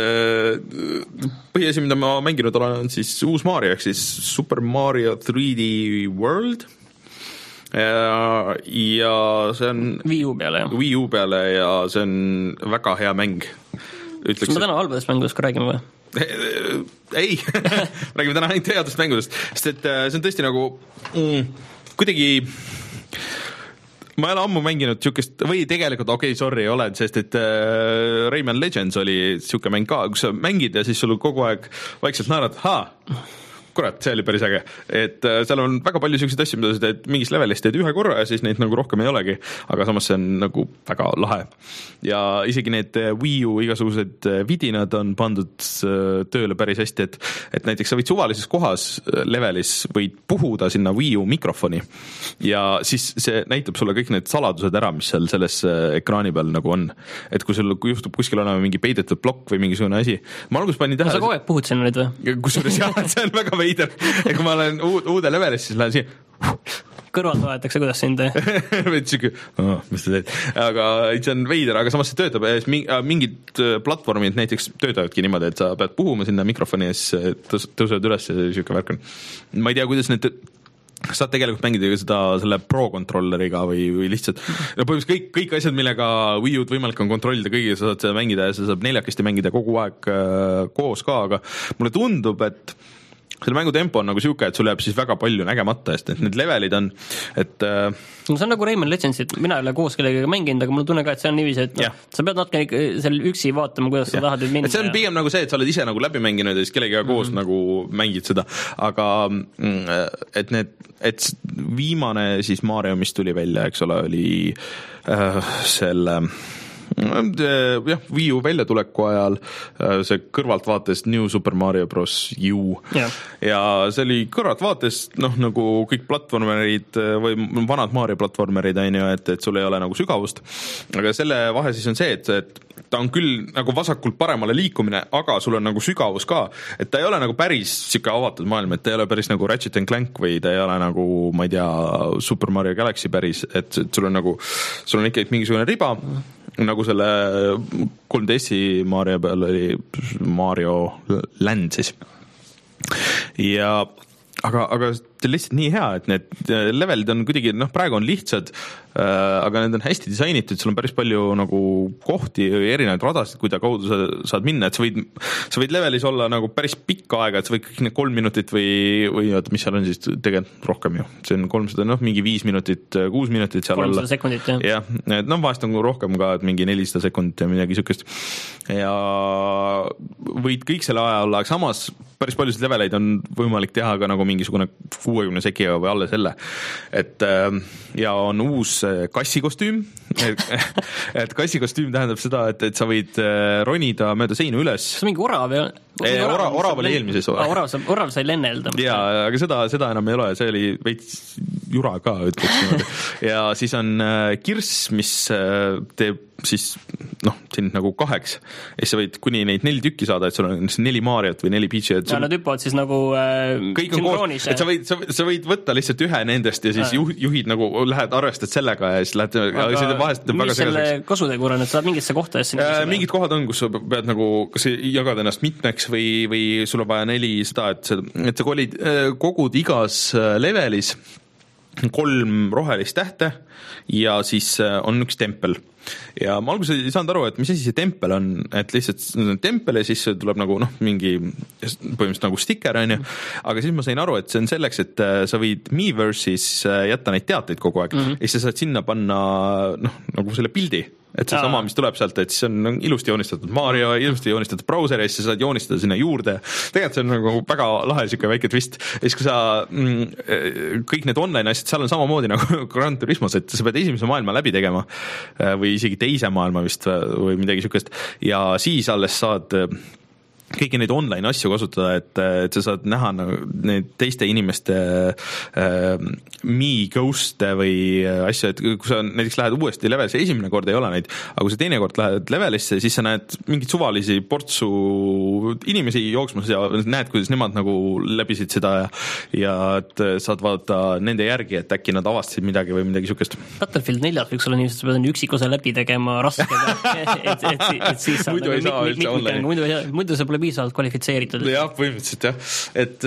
äh, põhiasi, mida ma mänginud olen, on siis uus Mario, ehk siis Super Mario three D World. Ja, ja see on Wii U peale, jah. Wii U peale ja see on väga hea mäng. Ütleks, kas me täna halbadest mängudest ka räägime või? Ei, räägime täna ainult headest mängudest, sest et see on tõesti nagu mm, kuidagi ma ei ole ammu mänginud siukest, või tegelikult okei, okay, sorry, ei ole, sest et äh, Rayman Legends oli siuke mäng ka, kus sa mängid ja siis sul kogu aeg vaikselt naerad, haa, kurat, see oli päris äge, et äh, seal on väga palju selliseid asju, mida sa teed mingis levelis teed ühe korra ja siis neid nagu rohkem ei olegi, aga samas see on nagu väga lahe. Ja isegi need Wii U igasugused vidinad on pandud tööle päris hästi, et, et näiteks sa võid suvalises kohas levelis võid puhuda sinna Wii U mikrofoni ja siis see näitab sulle kõik need saladused ära, mis seal selles ekraani peal nagu on. Et kui sul kui juhtub kuskil olema mingi peidetud plokk või mingisugune asi, ma alguses panin tähele. Sa kogu aeg puhud sinna nüüd või? Kusjuures jah, see on väga veider, et kui ma olen uud, uude levelis, siis lähen siia kõrvalt vaadatakse, kuidas sind või siuke, oh, mis ta teed, aga see on veider, aga samas see töötab, mingid platvormid näiteks töötavadki niimoodi, et sa pead puhuma sinna mikrofoni ja siis tõusevad üles ja siuke värk on. Ma ei tea, kuidas need saad tegelikult mängida seda selle pro-kontrolleriga või, või lihtsalt no põhimõtteliselt kõik, kõik asjad, millega Wii U-d võimalik on kontrollida, kõigiga sa saad seda mängida ja sa saab neljakesti mängida kogu aeg äh, koos ka, aga mulle tundub, et selle mängu tempo on nagu siuke, et sul jääb siis väga palju nägemata, sest et need levelid on, et äh... no see on nagu Rayman Legendsit, mina ei ole koos kellegagi mänginud, aga mul tunne ka, et see on niiviisi, et no, sa pead natuke seal üksi vaatama, kuidas ja. sa tahad minna. Et see on pigem ja... nagu see, et sa oled ise nagu läbi mänginud ja siis kellegagi koos mm-hmm. nagu mängid seda, aga et need, et viimane siis Mario, mis tuli välja, eks ole, oli äh, selle jah, Wii U väljatuleku ajal see kõrvaltvaates New Super Mario Bros. U yeah. ja see oli kõrvaltvaates noh, nagu kõik platvormerid või vanad Mario platvormerid on ju, et, et sul ei ole nagu sügavust, aga selle vahe siis on see, et, et ta on küll nagu vasakult paremale liikumine, aga sul on nagu sügavus ka, et ta ei ole nagu päris siuke avatud maailm, et ta ei ole päris nagu Ratchet and Clank või ta ei ole nagu, ma ei tea, Super Mario Galaxy päris, et, et sul on nagu, sul on ikkagi mingisugune riba, nagu selle kolm D S-i Mario peal oli Mario Land siis. Ja aga, aga lihtsalt nii hea, et need levelid on kuidagi, noh praegu on lihtsad, aga need on hästi disainitud, sul on päris palju nagu kohti või erinevaid radasid, kuida kaudu sa saad minna, et sa võid, sa võid levelis olla nagu päris pikka aega, et sa võid kõik need kolm minutit või, või oota, mis seal on siis tegelikult rohkem ju, see on kolmsada, noh mingi viis minutit, kuus minutit seal kolmsada sekundit, jah. jah, et noh vahest on rohkem ka, et mingi nelisada sekundit ja midagi sükest ja võid kõik selle aja olla, aga samas päris paljusid leveleid on võimalik teha ka nagu mingisugune kuuekümne sekiga või alla selle, et ja on uus kassikostüüm, et kassikostüüm tähendab seda, et, et sa võid ronida mööda seinu üles. See on mingi orav ja Ei, orav, orav oli eelmises ah, orav, orav sai lennelda. Jaa, aga seda, seda enam ei ole, see oli veits jura ka, ütleks niimoodi. Ja siis on kirss, mis teeb siis noh, siin nagu kaheks ja sa võid kuni neid neli tükki saada, et sul on neli Mariot või neli Peach'i. Ja nad hüppavad siis nagu äh, sünkroonis. Et sa võid, sa, sa võid võtta lihtsalt ühe nendest ja siis juhid, juhid nagu lähed arvestad sellega ja siis lähed aga vahest mis väga selle kasutegur on, et sa saad mingisse kohta äh, mingid kohad on, kus sa pead nagu kas jagad ennast mitmeks või, või sul on vaja neli seda, et sa, et sa kolid, kogud igas levelis kolm rohelist tähte ja siis on üks tempel. Ja ma alguses ei saanud aru, et mis asi see tempel on, et lihtsalt tempel ja siis tuleb nagu noh, mingi põhimõtteliselt nagu sticker on ju, aga siis ma sain aru, et see on selleks, et sa võid Miiverse'is jätta neid teateid kogu aeg mm-hmm. ja siis sa saad sinna panna noh, nagu selle pildi, et see sama, mis tuleb sealt, et siis on ilusti joonistatud Mario, ilusti joonistatud browser ja siis sa saad joonistada sinna juurde. Tegelikult see on nagu väga lahe siuke väike twist. Ja siis kui sa mm, kõik need online asjad, seal on samamoodi nagu Gran Turismos, et sa pead esimese maailma läbi tegema või isegi teise maailma vist või midagi siukest ja siis alles saad kõiki neid online asju kasutada, et, et sa saad näha nagu neid teiste inimeste äh, me ghost'e või asju, et kui sa näiteks lähed uuesti levelisse, esimene kord ei ole neid, aga kui sa teine kord lähed levelisse, siis sa näed mingit suvalisi portsu inimesi jooksmas ja näed, kuidas nemad nagu läbisid seda ja, ja et saad vaadata nende järgi, et äkki nad avastasid midagi või midagi sükest. Battlefield neljas võiks olla niivisti, sa pead üksikosa läbi tegema raskega, et, et, et, et siis saad muidu ei saa üldse online. Muidu, muidu see pole piisavalt kvalifitseeritud. jah, põhimõtteliselt jah, et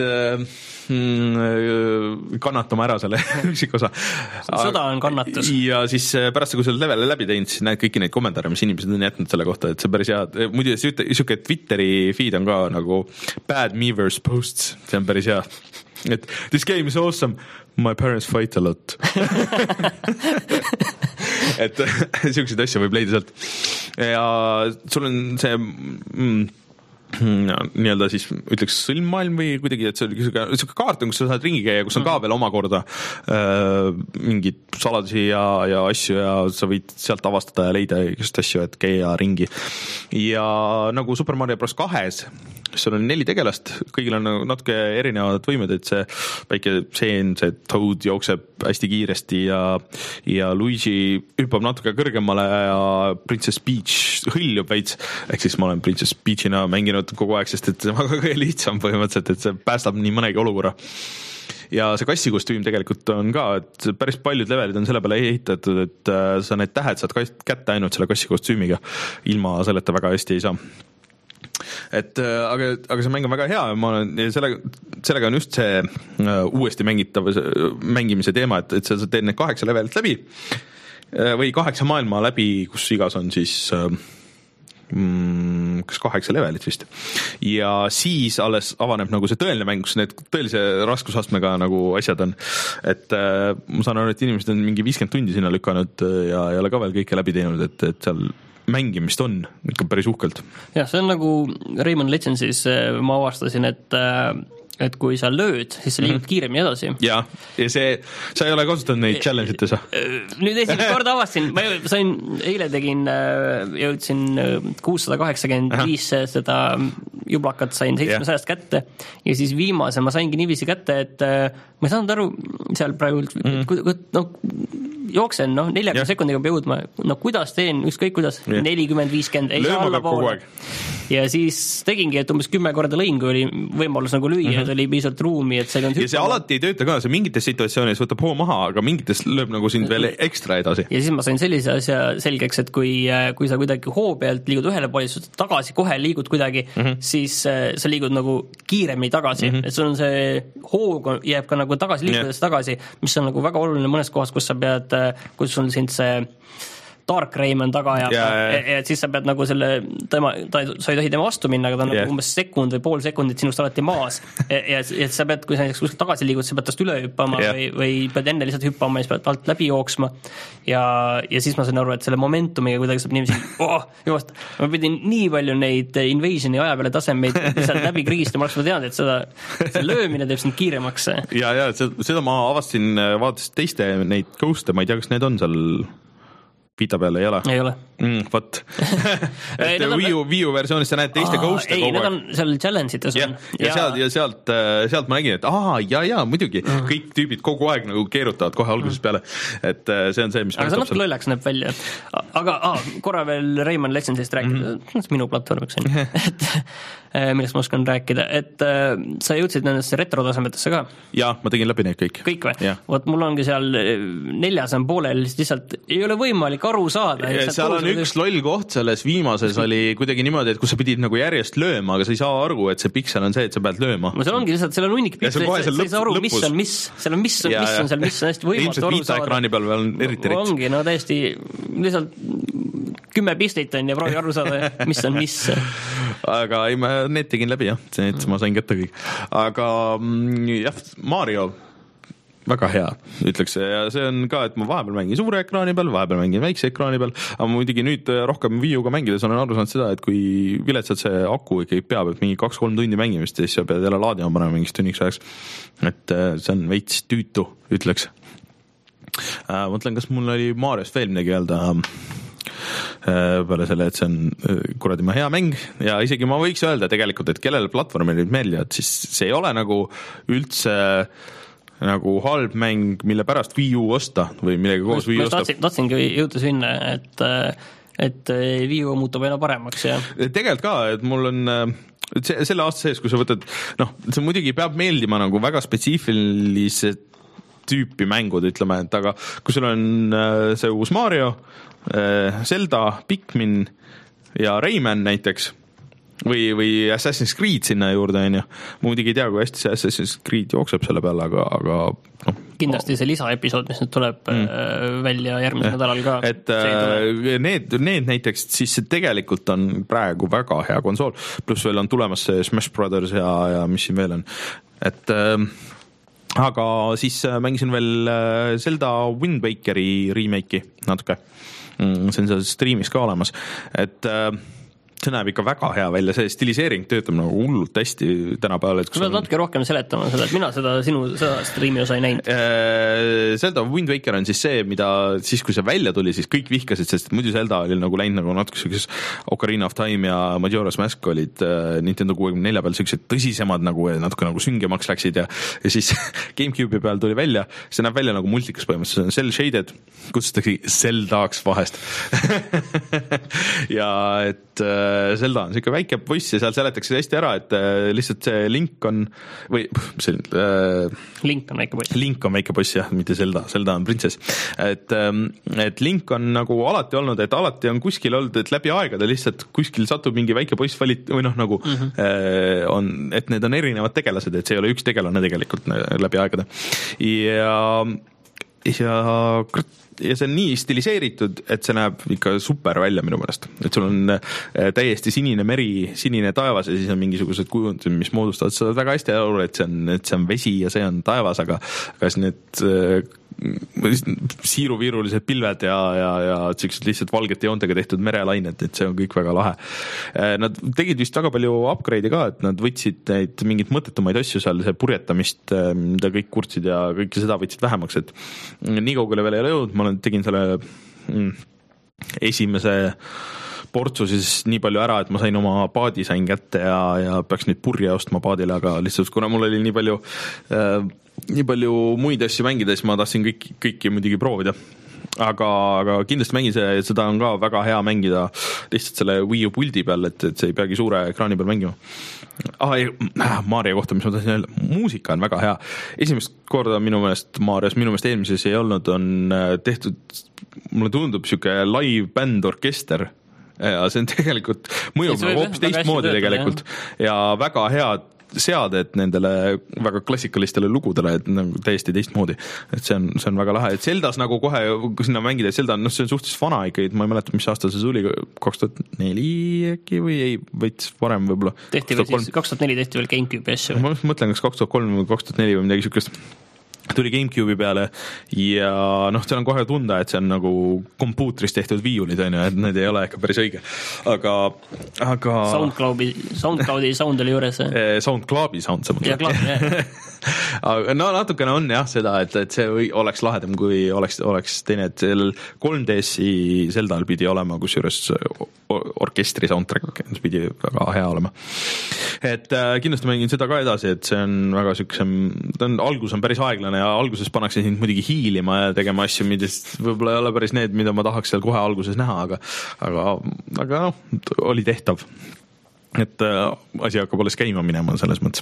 mm, kannatama ära selle üksikosa. Sõda on kannatus. Ja siis pärast, kui sa levele läbi teinud, siis näed kõiki neid kommentaare, mis inimesed on jätnud selle kohta, et see päris hea. Muidu siuke Twitteri feed on ka nagu bad Miiverse posts, see on päris hea. Et this game is awesome, my parents fight a lot. et siukseid asju võib leida sealt. Ja sul on see mm, nii-öelda siis ütleks sõlmmaailm või kuidagi, et see oli siuke kaart on, kus sa saad ringi käia, kus on ka veel omakorda äh, mingid saladusi ja, ja asju ja sa võid sealt avastada ja leida just asju, et käia ringi. Ja nagu Super Mario Bros. kahes sul on neli tegelast, kõigil on natuke erinevad võimed, et see väike seen, see Toad jookseb hästi kiiresti ja, ja Luigi hüppab natuke kõrgemale ja Princess Peach hõljub veits, ehk siis ma olen Princess Peachina mänginud kogu aeg, sest et see on väga lihtsam põhimõtteliselt, et see päästab nii mõnegi olukorra. Ja see kassikostüüm tegelikult on ka, et päris paljud levelid on selle peale ehitatud, et sa need tähed saad kätte ainult selle kassikostüümiga, ilma selleta väga hästi ei saa. Et aga, aga see mäng on väga hea ja ma olen, sellega, sellega on just see uh, uuesti mängitav mängimise teema, et, et sa teed need kaheksa levelit läbi või kaheksa maailma läbi, kus igas on siis uh, mm, kas kaheksa levelit vist ja siis alles avaneb nagu see tõeline mäng, kus need tõelise raskusastmega nagu asjad on, et uh, ma saan aru, et inimesed on mingi viiskümmend tundi sinna lükanud ja ei ole ka veel kõike läbi teinud, et, et seal mängimist on ikka päris uhkelt. jah, see on nagu Rayman Legendsis ma avastasin, et et kui sa lööd, siis sa liigud kiiremini edasi. Ja, ja see, sa ei ole kasutanud neid challenge ite sa? Nüüd esimest korda avastasin, ma sain, eile tegin, jõudsin kuussada kaheksakümmend viis seda jublakat sain seitsmesajast kätte ja siis viimase ma saingi niiviisi kätte, et ma ei saanud aru seal praegu, mm. no jooksen, noh, neljakümne sekundiga peab jõudma, no kuidas teen, ükskõik kuidas, nelikümmend, viiskümmend, ei saa alla poole. Ja siis tegingi, et umbes kümme korda lõin, kui oli võimalus nagu lüüa, mm-hmm. et oli piisavalt ruumi, et see on ja see alati ei tööta ka, see mingites situatsioonides võtab hoo maha, aga mingites lööb nagu sind veel ekstra edasi. Ja siis ma sain sellise asja selgeks, et kui, kui sa kuidagi hoo pealt liigud ühele poole, siis tagasi kohe liigud kuidagi, mm-hmm. siis sa liigud nagu kiiremini tagasi, mm-hmm. et sul on see hoog jääb ka nagu tagasi liikudes yeah. tagasi, mis on nagu väga oluline mõnes kohas, kus sa pead, kus sul sind see Dark Rayman taga ja, ja, ja. et siis sa pead nagu selle, tema, ta, sa ei tohi tema vastu minna, aga ta on yeah. nagu umbes sekund või pool sekundit sinust alati maas ja, ja, ja sa pead, kui sa näiteks kuskilt tagasi liigud, sa pead tast üle hüppama yeah. või, või pead enne lihtsalt hüppama ja siis pead alt läbi jooksma ja, ja siis ma sain aru, et selle momentumiga kuidagi saab niiviisi, oh, just, ma pidin nii palju neid Invasioni aja peale tasemeid lihtsalt läbi kriigist ja ma oleks ma teadnud, et seda, seda löömine teeb sind kiiremaks. ja, ja seda ma avastasin, vaadates teiste neid ghost'e, ma ei tea, kas need on seal Vita peal ei ole? Ei ole. Mm, võt. et Wii U, Wii U versioonis sa näed teiste ghost'e kogu aeg. Ei, need on seal challenge'ites on. Ja, ja, sealt, ja sealt, sealt ma nägin, et aha, ja, ja, muidugi, mm. kõik tüübid kogu aeg nagu keerutavad kohe alguses peale. Et see on see, mis aga see natuke lollaks näeb välja. Aga ah, korra veel Rayman Legendsist rääkida, mm-hmm. minu platvormiks on, et millest ma oskan rääkida, et sa jõudsid nendesse retrotasemetesse ka? Ja, ma tegin läbi neid kõik. Kõik või? Vot mul ongi seal neljas on poolel, lihtsalt ei ole võimalik aru saada. Seal on üks loll koht selles viimases oli kuidagi niimoodi, et kus sa pidid nagu järjest lööma, aga sa ei saa aru, et see piksel on see, et sa pead lööma. No seal ongi lihtsalt, seal on hunnik piksel, sa ei saa aru, mis on mis, seal on mis, ja, mis on seal, mis on hästi võimatu aru saada. Ilmselt ekraani peal veel on eriti rits. Ongi, no täiesti lihtsalt kümme pistit on ja proovi aru saada, mis on mis. Aga ei, ma need tegin läbi, jah, see ma sain kätte kõik. Aga jah, Mario väga hea, ütleks, ja see on ka, et ma vahepeal mängin suure ekraani peal, vahepeal mängin väikse ekraani peal, aga muidugi nüüd rohkem Wii Uga mängides olen aru saanud seda, et kui viletsad see aku ikkagi peab, et mingi kaks-kolm tundi mängimist ja siis sa pead jälle laadima panema mingist tunniks ajaks, et see on veits tüütu, ütleks. Mõtlen, kas mul oli Mariost veel midagi öelda peale selle, et see on kuradi ma hea mäng ja isegi ma võiks öelda tegelikult, et kellele platvormil nüüd meeldivad, siis see ei ole nagu üldse nagu halb mäng, mille pärast Wii U osta või millega koos Wii U osta. Ma tahtsingi jõuda sinna, et, et Wii U muutub aina paremaks. Ja... Tegelikult ka, et mul on see, selle aasta sees, kui sa võtad, noh, see muidugi peab meeldima nagu väga spetsiifilise tüüpi mängud, ütleme, et aga kui sul on see uus Mario, Zelda, Pikmin ja Rayman näiteks, või, või Assassin's Creed sinna juurde, on ju. Muidugi ei tea, kui hästi see Assassin's Creed jookseb selle peale, aga, aga noh. Kindlasti see lisaepisood, mis nüüd tuleb mm. välja järgmisel ja. nädalal ka. Et need, need näiteks, siis see tegelikult on praegu väga hea konsool, pluss veel on tulemas see Smash Brothers ja, ja mis siin veel on. Et aga siis mängisin veel Zelda Wind Wakeri remake'i natuke. See on seal streamis ka olemas. Et see näeb ikka väga hea välja, see stiliseering töötab nagu hullult hästi tänapäeval. Sa pead natuke rohkem seletama seda, et mina seda sinu seda streami osa ei näinud. Zelda Wind Waker on siis see, mida siis kui see välja tuli, siis kõik vihkasid, sest muidu Zelda oli nagu läinud nagu natuke sellises Ocarina of Time ja Majora's Mask olid Nintendo kuuekümne nelja peal sellised tõsisemad nagu natuke nagu süngemaks läksid ja, ja siis Gamecube'i peal tuli välja, see näeb välja nagu multikas põhimõtteliselt, see on cell shaded, kutsutakse Zeldaks vahest ja et Zelda on siuke väike poiss ja seal seletakse hästi ära, et lihtsalt see Link on või see, äh, Link on väike poiss. Link on väike poiss, jah, mitte Zelda. Zelda on printsess. Et, et Link on nagu alati olnud, et alati on kuskil olnud, et läbi aegade lihtsalt kuskil satub mingi väike poiss valit, või noh, nagu mm-hmm. äh, on, et need on erinevad tegelased, et see ei ole üks tegelane tegelikult läbi aegade. Ja, ja ja see on nii stiliseeritud, et see näeb ikka super välja minu meelest. Et sul on täiesti sinine meri, sinine taevas ja siis on mingisugused kujund, mis moodustavad seda väga hästi aru, et see on, et see on vesi ja see on taevas, aga kas need siiruviirulised pilved ja, ja, ja sellised lihtsalt valgete joontega tehtud merelained, et see on kõik väga lahe. Nad tegid vist väga palju upgrade'i ka, et nad võtsid neid mingit mõttetumaid asju seal, see purjetamist, mida kõik kurtsid ja kõike seda võtsid vähemaks, et nii kaugele veel ei ole jõudnud, ma olen, tegin selle mm, esimese portsu siis nii palju ära, et ma sain oma paadi sain kätte ja, ja peaks nüüd purje ostma paadile, aga lihtsalt kuna mul oli nii palju äh, nii palju muid asju mängida, siis ma tahtsin kõik, kõiki muidugi proovida. aga, aga kindlasti mängin see, seda on ka väga hea mängida lihtsalt selle Wii U puldi peal, et, et see ei peagi suure ekraani peal mängima. Ah, ei, Mario kohta, mis ma tahtsin öelda, muusika on väga hea. Esimest korda minu meelest Marios, minu meelest eelmises ei olnud, on tehtud, mulle tundub siuke live band orkester. Ja see on tegelikult mõjub hoopis teistmoodi tegelikult ja väga head seaded nendele väga klassikalistele lugudele, et nagu täiesti teistmoodi, et see on, see on väga lahe, et Zeldas nagu kohe sinna mängida, et Zelda, noh, see on suhteliselt vana ikka, ma ei mäleta, mis aasta see tuli, kaks tuhat neli äkki või ei, veits varem võib-olla. Tehti veel siis, kaks tuhat neli tehti veel GameCube asju. Ma mõtlen, kas kaks tuhat kolm või kaks tuhat neli või midagi siukest tuli GameCube'i peale ja noh, seal on kohe tunda, et see on nagu kompuutris tehtud viiulid, on ju, et need ei ole ikka päris õige. Aga, aga... Soundcloudi, Soundcloudi sound oli juures. Soundcloudi sound, see ja Cloud, jah. No natukene on jah seda, et, et see või, oleks lahedam, kui oleks, oleks teine, et sellel kolm D S-i Zeldal pidi olema, kus juures orkestri soundtrack pidi väga hea olema. Et äh, kindlasti mängin seda ka edasi, et see on väga siuksem, ta on, algus on päris aeglane ja alguses pannakse sind muidugi hiilima ja tegema asju, millest võib-olla ei ole päris need, mida ma tahaks seal kohe alguses näha, aga, aga, aga noh, oli tehtav. Et äh, asi hakkab alles käima minema selles mõttes.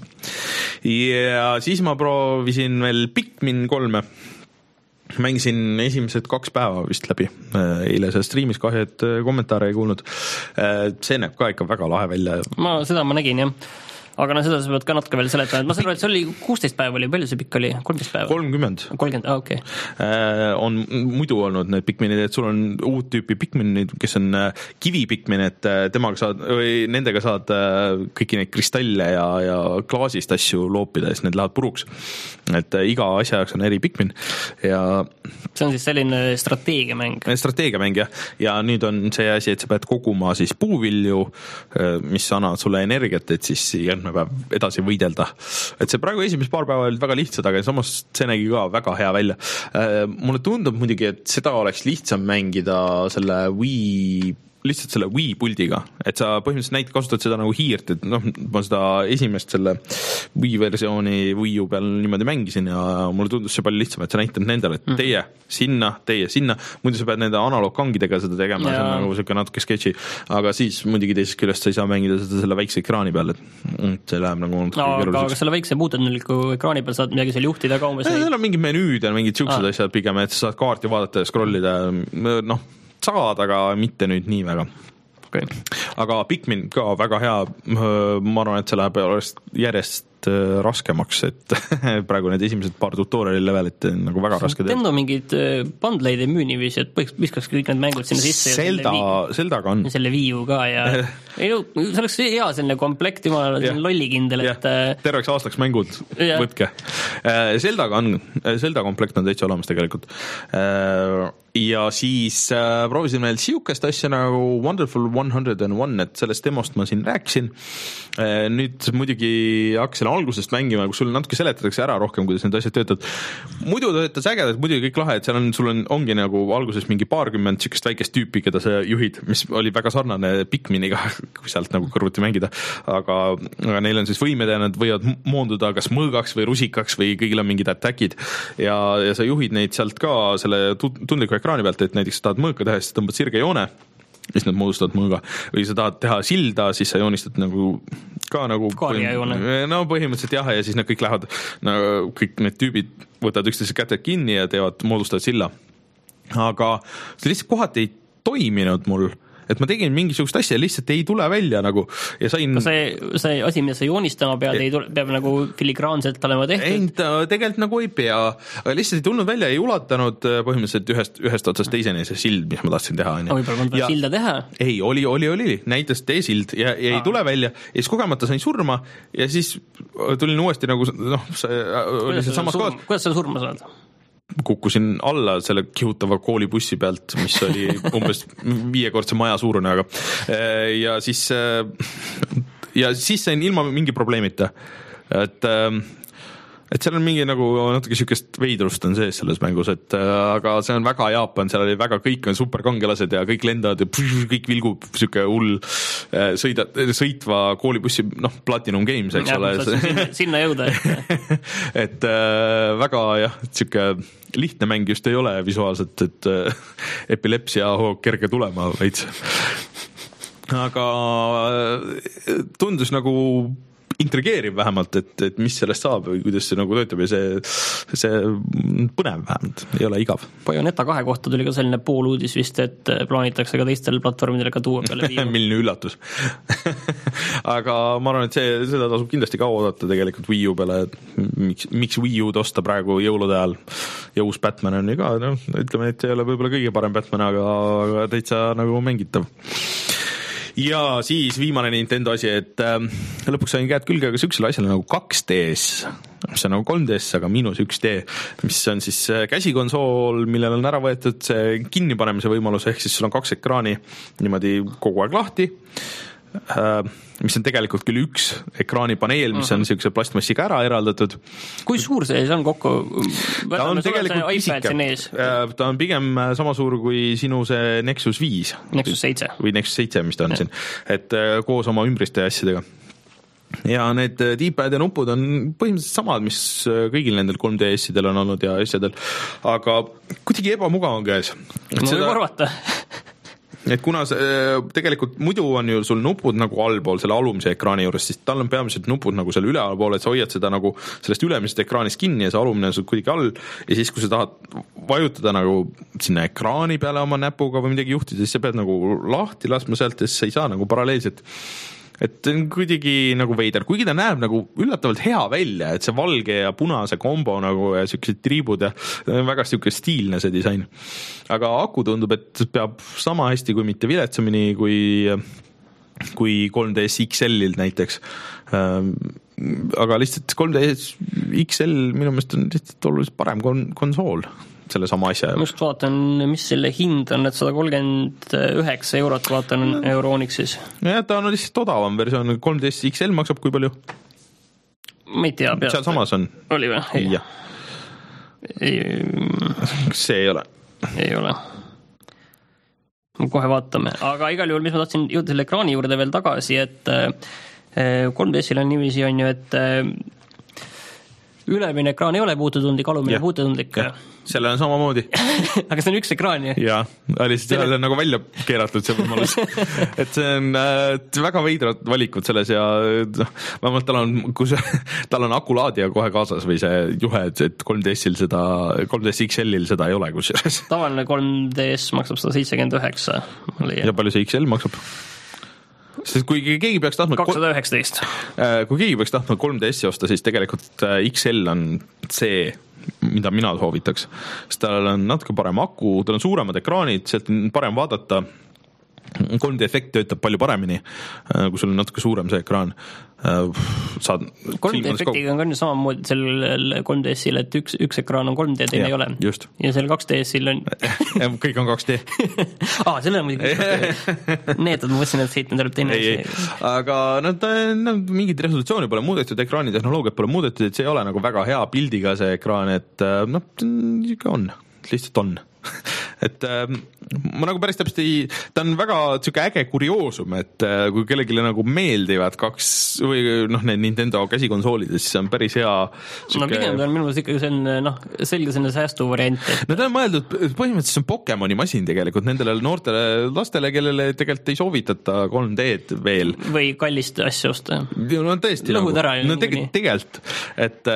Ja siis ma proovisin veel Pikmin kolme. Mängisin esimesed kaks päeva vist läbi. Eile see streamis kahju, et kommentaare ei kuulnud. See näeb ka ikka väga lahe välja. Ma, seda ma nägin, jah. Aga no seda sa pead ka natuke veel seletama, et ma arvan, et see oli kuusteist päeva oli, palju see pikk oli? kolmteist päeva? kolmkümmend. kolmkümmend, ah, okei. Okay. On muidu olnud need Pikminid, et sul on uut tüüpi Pikminid, kes on kivipikmin, et temaga saad, või nendega saad kõiki neid kristalle ja, ja klaasist asju loopida, siis need lähevad puruks. Et iga asja jaoks on eri Pikmin ja see on siis selline strateegiamäng. Strateegiamäng, jah. Ja nüüd on see asi, et sa pead koguma siis puuvilju, mis annavad sulle energiat, et siis järgmine päev edasi võidelda. Et see praegu esimest paar päeva olid väga lihtsad, aga samas see nägi ka väga hea välja. Mulle tundub muidugi, et seda oleks lihtsam mängida selle Wii lihtsalt selle Wii puldiga, et sa põhimõtteliselt näit kasutad seda nagu hiirt, et noh, ma seda esimest selle Wii versiooni Wii U peal niimoodi mängisin ja mulle tundus see palju lihtsam, et sa näitad nendele, et teie sinna, teie sinna, muidu sa pead nende analoogkangidega seda tegema, ja. See on nagu selline natuke sketši, aga siis muidugi teisest küljest sa ei saa mängida seda selle väikse ekraani peal, et see läheb nagu no, aga, aga selle väikse puutenliku ekraani peal saad midagi seal juhtida ka umbes. Seal on mingid menüüd ja mingid siuksed asjad pigem, et sa saad kaarti vaadata ja scrollida, noh, saad, aga mitte nüüd nii väga. Okay. Aga Pikmin ka väga hea, ma arvan, et see läheb järjest raskemaks, et praegu need esimesed paar tutoriali levelit nagu väga raske teha. Nintendo mingid bundleid ei müüni viis, et viskaks kõik need mängud sinna sisse. Zelda, Zeldaga on. Selle Wii U ka ja ei no, see oleks hea selline komplekt, jumala yeah. lollikindel, et yeah. terveks aastaks mängud yeah. võtke. Zeldaga on, Zelda komplekt on täitsa olemas tegelikult. Ja siis äh, proovisin veel siukest asja nagu Wonderful one oh one, et sellest demost ma siin rääkisin. Äh, nüüd muidugi hakkasin algusest mängima, kus sul natuke seletatakse ära rohkem, kuidas need asjad töötavad. Muidu töötas ägedalt, muidugi kõik lahe, et seal on, sul on, ongi nagu alguses mingi paarkümmend siukest väikest tüüpi, keda sa juhid, mis oli väga sarnane Pikminiga, kui sealt nagu kõrvuti mängida. Aga, aga neil on siis võimed ja nad võivad moonduda kas mõõgaks või rusikaks või kõigil on mingid attackid ja, ja sa juhid neid sealt ka selle tundliku ekraani pealt, et näiteks sa tahad mõõka teha, siis tõmbad sirge joone, siis nad moodustavad mõõga. Või sa tahad teha silda, siis sa joonistad nagu ka nagu põhim... no põhimõtteliselt jah, ja siis nad kõik lähevad, no, kõik need tüübid võtavad üksteise käted kinni ja teevad, moodustavad silla. Aga see lihtsalt kohati ei toiminud mul, et ma tegin mingisugust asja, lihtsalt ei tule välja nagu ja sain... See, see asi, mida sa joonistama pead, ei tule, peab nagu filigraanselt olema tehtud? Ei, ta tegelikult nagu ei pea, aga lihtsalt ei tulnud välja, ei ulatanud põhimõtteliselt ühest, ühest otsast teiseni see sild, mis ma tahtsin teha. Aga võib-olla on ja... silda teha? Ei, oli, oli, oli, näitas tee sild ja, ja ei tule välja ja siis kogemata sain surma ja siis tulin uuesti nagu, noh, see oli see samas kohas. Kuidas sa surma saad? Kukkusin alla selle kihutava koolibussi pealt, mis oli umbes viiekordse maja suurune, aga ja siis ja siis sain ilma mingi probleemita, et et seal on mingi nagu natuke siukest veidrust on sees selles mängus, et aga see on väga Jaapan, seal oli väga kõik on superkangelased ja kõik lendavad ja pš, kõik vilgub siuke hull sõida, sõitva koolibussi, noh, Platinum Games, eks ja, ole. Sinna, sinna jõuda. et äh, väga jah, siuke lihtne mäng just ei ole visuaalselt, et äh, epilepsia hoog kerge tulema veits. aga tundus nagu intrigeerib vähemalt, et, et mis sellest saab või kuidas see nagu töötab ja see, see põnev vähemalt, ei ole igav. Bayonetta kahe kohta tuli ka selline pooluudis vist, et plaanitakse ka teistel platvormidele ka tuua peale viiu. Milline üllatus. aga ma arvan, et see, seda tasub kindlasti ka oodata tegelikult Wii U peale, miks, miks Wii U tosta praegu jõulude ajal ja uus Batman on ju ka, no, ütleme, et see ei ole võib-olla kõige parem Batman, aga, aga täitsa nagu mängitav. Ja siis viimane Nintendo asi, et äh, lõpuks sain käed külge ka süksele asjale nagu kaks D S, mis on nagu kolm D S, aga miinus üks D, mis on siis käsikonsool, millel on ära võetud see kinnipanemise võimalus, ehk siis sul on kaks ekraani niimoodi kogu aeg lahti, äh, mis on tegelikult küll üks ekraanipaneel, mis on niisuguse plastmassiga ära eraldatud. Kui suur see on kokku? Ta on tegelikult pisike. Ta on pigem sama suur kui sinu see Nexus viis. Nexus seitse. Või Nexus seitse, mis ta on ja. Siin. Et koos oma ümbriste asjadega. Ja need D-pad ja nupud on põhimõtteliselt samad, mis kõigil nendel kolm D S-idel on olnud ja asjadel. Aga kuidagi ebamugav on käes. Ma seda... võib arvata. Et kuna see, tegelikult muidu on ju sul nupud nagu allpool selle alumise ekraani juures, siis tal on peamiselt nupud nagu selle ülealpool, et sa hoiad seda nagu sellest ülemisest ekraanist kinni ja see alumine on sul kuidagi all ja siis, kui sa tahad vajutada nagu sinna ekraani peale oma näpuga või midagi juhtida, siis sa pead nagu lahti laskma sealt ja siis sa ei saa nagu paralleelselt. Et on kuidagi nagu veider, kuigi ta näeb nagu üllatavalt hea välja, et see valge ja punase kombo nagu ja siuksed triibud ja väga siuke stiilne see disain. Aga aku tundub, et peab sama hästi kui mitte viletsamini kui, kui kolm D S X L-il näiteks. Aga lihtsalt kolm D S X L minu meelest on lihtsalt oluliselt parem kon- konsool. Selle sama asja. Ma just vaatan, mis selle hind on, et sada kolmkümmend üheksa eurot vaatan Euronixis. Ja ta on lihtsalt odavam versioon, kolm D S X L maksab kui palju? Ma ei tea peast. Seal samas on. Oli või? Ei. Ja. Ei. See ei ole. Ei ole. Kohe vaatame. Aga igal juhul, mis ma tahtsin jõuda selle ekraani juurde veel tagasi, et kolm D S-il on niiviisi on ju, et ülemine ekraan ei ole puututundlik, alumine ja. Puututundlik. Ja. Selle on samamoodi. Aga see on üks ekraan, jah? Jaa, lihtsalt selle on nagu välja keeratud see võimalus. et see on äh, väga veidrad valikud selles ja noh, vähemalt tal on, kus, tal on akulaadija kohe kaasas või see juhe, et kolm D S-il seda, kolm D S X L-il seda ei ole kusjuures. Tavaline kolm D S maksab sada seitsekümmend üheksa. Ja palju see X L maksab? Sest kui keegi peaks tahtma kakssada üheksateist. Kui keegi peaks tahtma kolm D S-i osta, siis tegelikult X L on see, mida mina soovitaks. Sest tal on natuke parem aku, tal on suuremad ekraanid, sealt on parem vaadata. kolm D efekt töötab palju paremini, kui sul on natuke suurem see ekraan. Saad kolm D efektiga on ka nii samamoodi sellel kolm D S-il, et üks, üks ekraan on kolm D, teine ei ole. Just. Ja sellel kaks D S-il on... kõik on kaks D. ah, selle on muidugi need, ma mõtlesin, et seitme tuleb teine. Ei, ei. Aga no, ta, no, mingit resolutsiooni pole muudetud, ekraani tehnoloogiat pole muudetud, et see ei ole nagu väga hea pildiga see ekraan, et noh, on, lihtsalt on. et äh, ma nagu päris täpselt ei, ta on väga tsuke äge kurioosum, et äh, kui kellegile nagu meeldivad kaks või noh, need Nintendo käsikonsoolid, siis see on päris hea tsuke... No pigem ta on minu meelest ikkagi selline, noh, selge selline säästu variant. Et... no ta on mõeldud, põhimõtteliselt see on Pokemoni masin tegelikult nendele noortele lastele, kellele tegelikult ei soovitata kolm D-d veel. Või kallist asja osta. No tõesti. Lõhud ära. No tegelikult, tegelikult, et,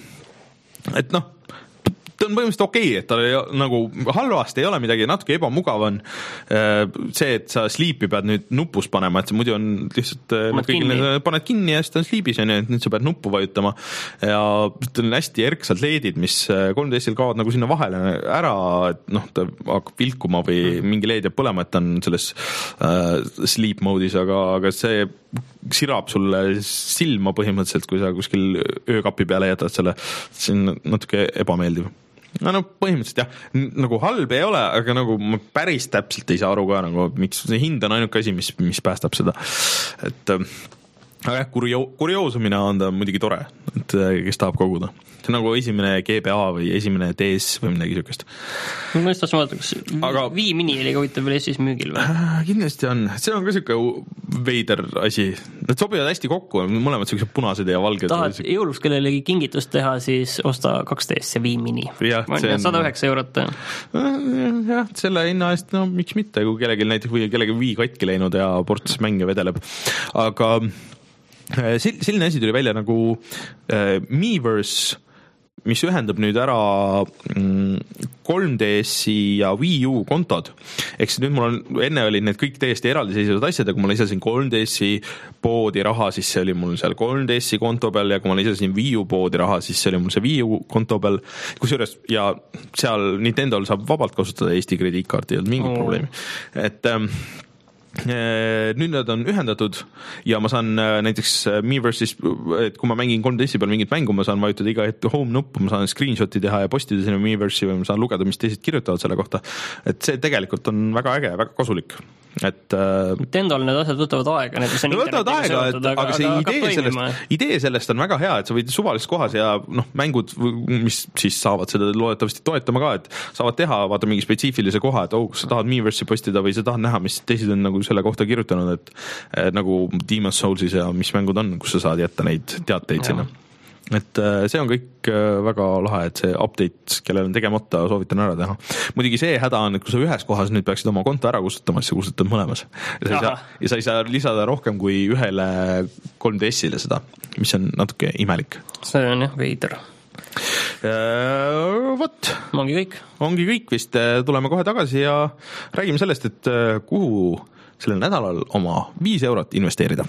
et noh, ta on põhimõtteliselt okei, et tal ei, nagu halvasti ei ole midagi, natuke ebamugav on see, et sa sleepi pead nüüd nupus panema, et see muidu on lihtsalt paned kinni, paned kinni ja siis ta on sleepis ja nüüd sa pead nuppu vajutama ja ta on hästi erksad leedid, mis kolm D S-il kaovad nagu sinna vahele ära, et noh, ta hakkab vilkuma või mingi leed jääb põlema, et ta on selles uh, sleep mode'is, aga, aga see sirab sulle silma põhimõtteliselt, kui sa kuskil öökapi peale jätad selle, see on natuke ebameeldiv. No, no põhimõtteliselt jah, nagu halb ei ole, aga nagu ma päris täpselt ei saa aru ka, nagu miks see hind on ainuke asi, mis, mis päästab seda. Et aga jah, kurio-, kurioosumina on ta muidugi tore, et kes tahab koguda. See on nagu esimene G B A või esimene D S või midagi sükest. Ma just tahtsin vaadata, kas aga... Wii Mini oli huvitav veel Eestis müügil või? Kindlasti on, see on ka siuke veider asi. Need sobivad hästi kokku, mõlemad siuksed punased ja valged. Tahad jõuluks kellelegi kingitust teha, siis osta kaks D S ja Wii Mini. sada üheksa eurot. Jah, selle hinna eest, no miks mitte, kui kellelgi näiteks või kellelgi Wii katki läinud ja ports mänge vedeleb. Aga selline asi tuli välja nagu Miiverse, mis ühendab nüüd ära kolm D S-i ja Wii U kontod. Eks nüüd mul on, enne olid need kõik täiesti eraldiseisvad asjad ja kui ma lisasin kolm D S-i poodi raha, siis see oli mul seal kolm D S-i konto peal ja kui ma lisasin Wii U poodi raha, siis see oli mul see Wii U konto peal. Kusjuures, ja seal Nintendo'l saab vabalt kasutada Eesti krediitkaarti, ei olnud mingit oh. probleemi. Et ähm, nüüd nad on ühendatud ja ma saan näiteks Miiverse'is, et kui ma mängin kolm D S-i peal mingit mängu, ma saan vajutada iga hetk home nuppu, ma saan screenshoti teha ja postida sinna Miiverse'i või ma saan lugeda, mis teised kirjutavad selle kohta. Et see tegelikult on väga äge, väga kasulik. Et Nintendo'l need asjad võtavad aega, need mis on võtavad aega, et, aga, aga see idee sellest, idee sellest on väga hea, et sa võid suvalises kohas ja noh, mängud, mis siis saavad seda loodetavasti toetama ka, et saavad teha, vaata mingi spetsiifilise koha, et oh, kus sa tahad Miiverse'i postida või sa tahad näha, mis teised on nagu selle kohta kirjutanud, et, et nagu Demon's Soulsis ja mis mängud on, kus sa saad jätta neid teateid sinna. Et see on kõik väga lahe, et see update, kellel on tegemata, soovitan ära teha. Muidugi see häda on, et kui sa ühes kohas nüüd peaksid oma konto ära kustutama, siis sa kustutad mõlemas. Ja sa, ei saa, ja sa ei saa lisada rohkem kui ühele kolm D S-ile seda, mis on natuke imelik. See on jah veider. Vot. Ongi kõik. Ongi kõik vist. Tuleme kohe tagasi ja räägime sellest, et kuhu sellel nädalal oma viis eurot investeerida.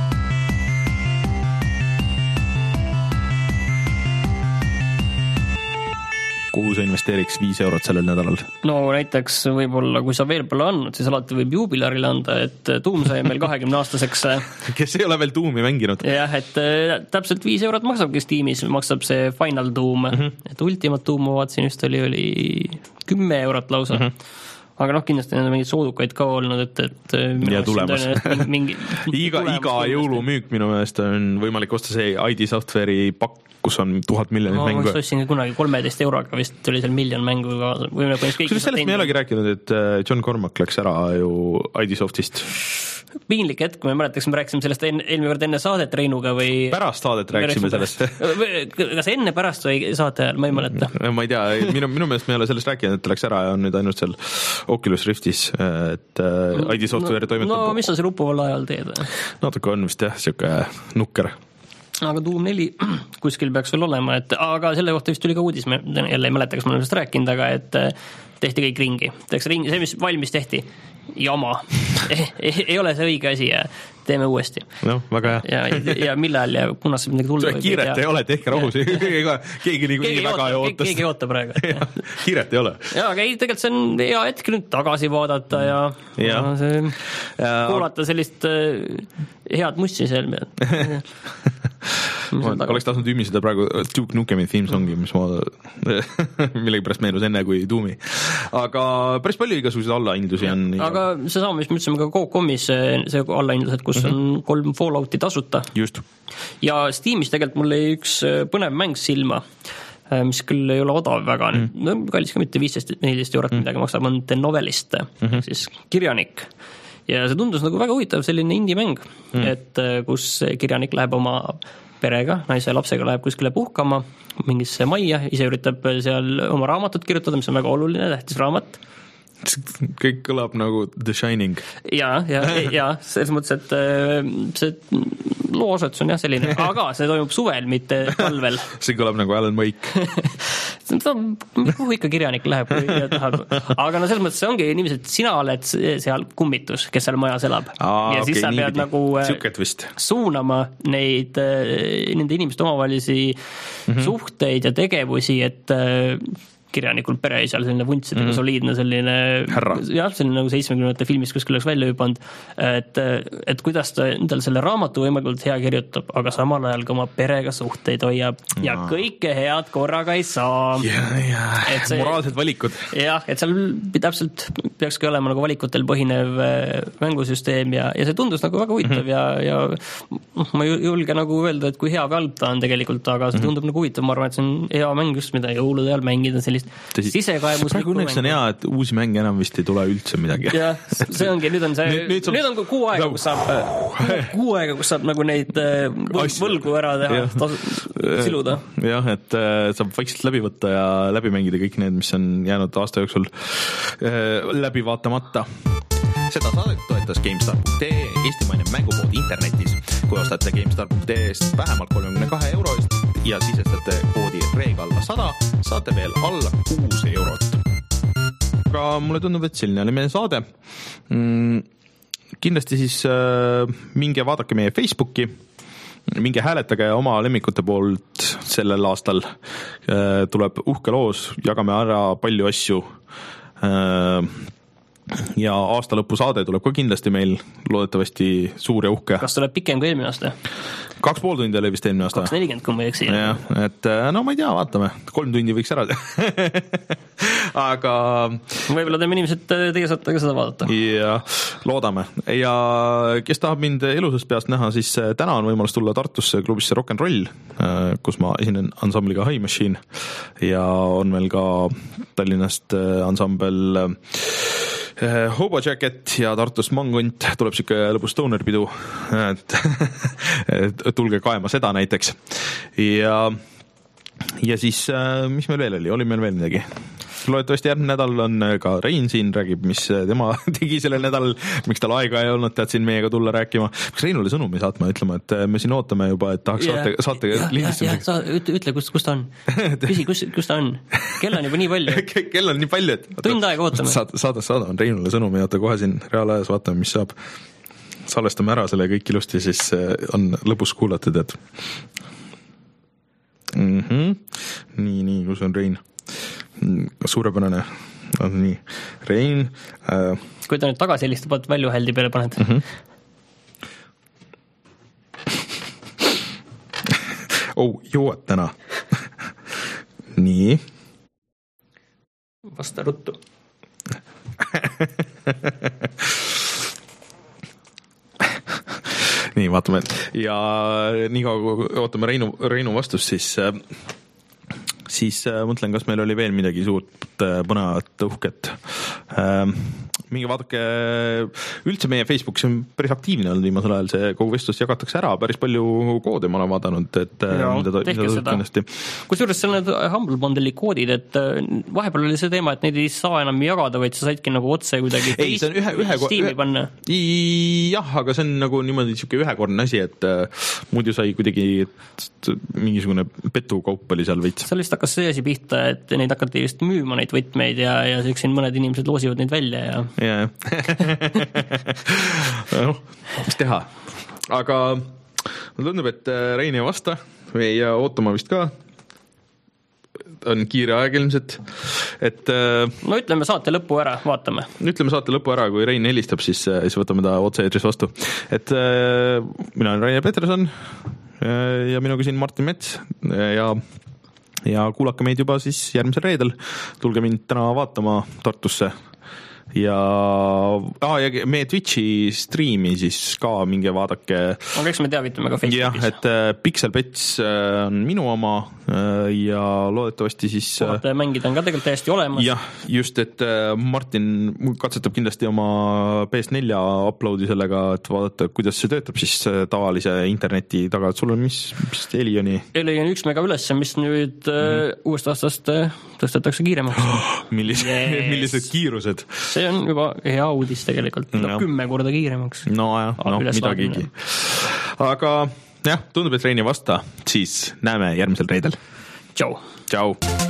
Kuhu sa investeeriks viis eurot sellel nädalal? No näiteks võib-olla, kui sa veel pole andnud, siis alati võib juubilarile anda, et Doom sai meil kahekümne aastaseks. Kes ei ole veel Doomi mänginud? Jah, et täpselt viis eurot maksabki Steamis, maksab see Final Doom. Mm-hmm. Et Ultimate Doom, ma vaatasin just, oli, oli kümme eurot lausa. Mm-hmm. Aga noh, kindlasti need on mingid soodukaid ka olnud, et, et ja tulemas. Mingi, iga, iga jõulumüük minu meelest on võimalik osta see I D Software'i pakk, kus on tuhat miljonit no, mängu. Ma ostsin kunagi kolmeteist euroga, vist oli seal miljon mängu. Või sellest me ei olegi rääkinud, et John Cormack läks ära ju I D Softist. Piinlik hetk, ma ei mäletaks, me rääkisime sellest enne, eelmine kord enne saadet Reinuga või pärast saadet rääkisime sellest. Kas enne pärast või saate ajal, ma ei mäleta. Ma ei tea, minu, minu meelest me ei ole sellest rääkinud, et ta läks ära ja on nüüd ainult seal Oculus Riftis, et I D Software no, toimetab. No mis on see lupuval ajal teed? Natuke on vist jah, siuke nukker. Aga Doom neli kuskil peaks veel olema, et aga selle kohta vist tuli ka uudis, me jälle ei mäleta, kas ma olen sellest rääkinud, aga et tehti kõik ringi. Tehti ringi, see mis valmis tehti, jama. ei, ei ole see õige asi ja teeme uuesti. No, väga hea. ja, ja millal ja kunas saab midagi tulla. Kiiret ei ole, tehke rahus. keegi nii nii väga ei oota. Keegi ei oota praegu. Kiiret ei ole. Ja, aga ei, tegelikult see on hea hetk nüüd tagasi vaadata ja, ja. See, ja kuulata sellist head mussi seal. Ma oleks tahtnud ümiseda praegu Duke Nukemi theme songi, mis ma millegi pärast meenus enne kui Doomi. Aga päris palju igasuguseid allahindlusi on. Aga see sama, mis me ütlesime ka Coop.comis, see allahindlused, kus mm-hmm. on kolm Fallouti tasuta. Just. Ja Steamis tegelikult mul oli üks põnev mäng silma, mis küll ei ole odav väga, mm. no, kallis ka mitte viisteist neliteist eurot mm. midagi maksab, on The Novelist, mm-hmm. siis kirjanik. Ja see tundus nagu väga huvitav selline indie-mäng, mm. et kus kirjanik läheb oma perega, naise lapsega läheb kuskile puhkama mingisse majja, ise üritab seal oma raamatut kirjutada, mis on väga oluline, tähtis raamat. Kõik kõlab nagu The Shining. Ja, ja, ja selles mõttes, et see loosots on jah selline, aga see toimub suvel, mitte talvel. See kõlab nagu Alan Wake. Kuhu ikka kirjanik läheb ja tahab. Aga no selles mõttes see ongi inimesed, sina oled seal kummitus, kes seal majas elab. Aa, ja siis okay, sa pead nagu suunama neid, nende inimeste omavalisi mm-hmm. suhteid ja tegevusi, et kirjanikult pereisal, selline vuntsidega mm-hmm. soliidne selline härra. Jah, selline nagu seitsmekümnendate filmis kuskil oleks välja hüpanud, et, et kuidas ta endal selle raamatu võimalikult hea kirjutab, aga samal ajal ka oma perega suhteid hoiab no. ja kõike head korraga ei saa. Ja, ja. See, moraalsed valikud. Jah, et seal täpselt peakski olema nagu valikutel põhinev mängusüsteem ja, ja see tundus nagu väga huvitav mm-hmm. ja, ja ma julge nagu öelda, et kui hea või halb ta on tegelikult, aga see tundub mm-hmm. nagu huvitav, ma arvan, et see on hea mäng just, mida jõulude ajal mängida, sellist sisekaemus. praegu õnneks on hea, et uusi mänge enam vist ei tule üldse midagi. jah, see ongi, nüüd on see, nüüd, nüüd, nüüd on kuu aega, kus saab, kuu aega, kus saab nagu neid võlgu ära teha, siluda. jah, et saab vaikselt läbi võtta ja läbi mängida kõik need, mis on jäänud aasta jooksul läbi vaatamata. Seda saadet toetas GameStar punkt ee, eestimaine mängupood internetis. Kui ostate GameStar punkt ee-st vähemalt kolmekümne kahe euro eest ja sisestate koodi reeg alla sada, saate veel alla kuus eurot. Aga mulle tundub, et selline oli meie saade. Kindlasti siis minge vaadake meie Facebooki, minge hääletage oma lemmikute poolt sellel aastal. Tuleb uhke loos, jagame ära palju asju. Ja aasta lõpu saade tuleb ka kindlasti meil loodetavasti suur ja uhke. Kas tuleb pikem kui eelmine aasta? Kaks pool tundi oli vist eelmine aasta. kaks nelikümmend, kui ma ei eksi. jah, et no ma ei tea, vaatame. Kolm tundi võiks ära teha. Aga võib-olla teeme inimesed, teie saate ka seda vaadata. Ja loodame. Ja kes tahab mind elusast peast näha, siis täna on võimalus tulla Tartusse klubisse Rock and Roll, kus ma esinen ansambliga High Machine ja on meil ka Tallinnast ansambel Hobo Jacket ja Tartust Mangunt, tuleb siuke lõbus stoner-pidu, et, et tulge kaema seda näiteks. Ja, ja siis, mis meil veel oli, oli meil veel midagi? Loodetavasti järgmine nädal on ka Rein siin, räägib, mis tema tegi sellel nädalal, miks tal aega ei olnud, tead siin meiega tulla rääkima. Kas Reinule sõnumi saatma, ütlema, et me siin ootame juba, et tahaks yeah, saate, saate yeah, lindistamiseks. Yeah, yeah, ütle, kus, kus ta on? Küsi, kus, kus ta on? Kell on juba nii palju. Kell on nii palju, et tund aega ootame. Saada, saada, saada on Reinule sõnumi, oota kohe siin reaalajas vaatame, mis saab. Salvestame ära selle kõik ilusti, siis on lõbus kuulatud, et mm-hmm. nii, nii, kus on Rein? Suurepärane on nii Rein äh... kui ta nüüd tagasi helistab, et väljuhäldi peale paned mm-hmm. oh, jõuad täna nii vasta ruttu nii, vaatame ja nii kaua ootame Reinu, Reinu vastust, siis äh, siis äh, mõtlen, kas meil oli veel midagi suurt äh, põnevat uhket. Äh, mingi vaadake, üldse meie Facebookis on päris aktiivne olnud viimasel ajal, see kogu vestlus jagatakse ära, päris palju koode ma olen vaadanud, et ja, mida ta, tehke mida seda. Kusjuures seal need Humble Bundle'i koodid, et vahepeal oli see teema, et neid ei saa enam jagada, vaid sa saidki nagu otse kuidagi ei, see on ühe, ühe, Steam'i panna. Jah, aga see on nagu niimoodi siuke ühekordne asi, et uh, muidu sai kuidagi mingisugune petukaup oli seal veits. Seal vist hakkas see asi pihta, et neid hakati just müüma neid võtmeid ja, ja siin mõned inimesed loosivad neid välja ja jah no, mis teha, aga mulle tundub, et Rein ei vasta ja ootama vist ka on kiire aeg ilmselt, et no ütleme saate lõpu ära, vaatame ütleme saate lõpu ära, kui Rein helistab, siis, siis võtame ta otse-eetris vastu, et mina olen Rainer Peterson ja minuga siin Martin Mets ja ja kuulake meid juba siis järgmisel reedel, tulge mind täna vaatama Tartusse ja, ah, ja meie Twitchi striimi siis ka minge vaadake. aga eks me teavitame ka Facebookis. jah, et äh, Pixel Pets äh, on minu oma äh, ja loodetavasti siis kohata ja mängida on ka tegelikult täiesti olemas. jah, just, et äh, Martin katsetab kindlasti oma P S four uploadi sellega, et vaadata, kuidas see töötab siis äh, tavalise interneti taga, et sul on mis, mis Elioni? Elioni üks mega üles, mis nüüd äh, mm. uuest aastast äh, tõstetakse kiiremaks. Millise, yes. millised kiirused? See on juba hea uudis tegelikult, no. kümme korda kiiremaks. No jah, no midagigi. Aga jah, tundub, et Reini vasta, siis näeme järgmisel reedel. Tšau. Tšau.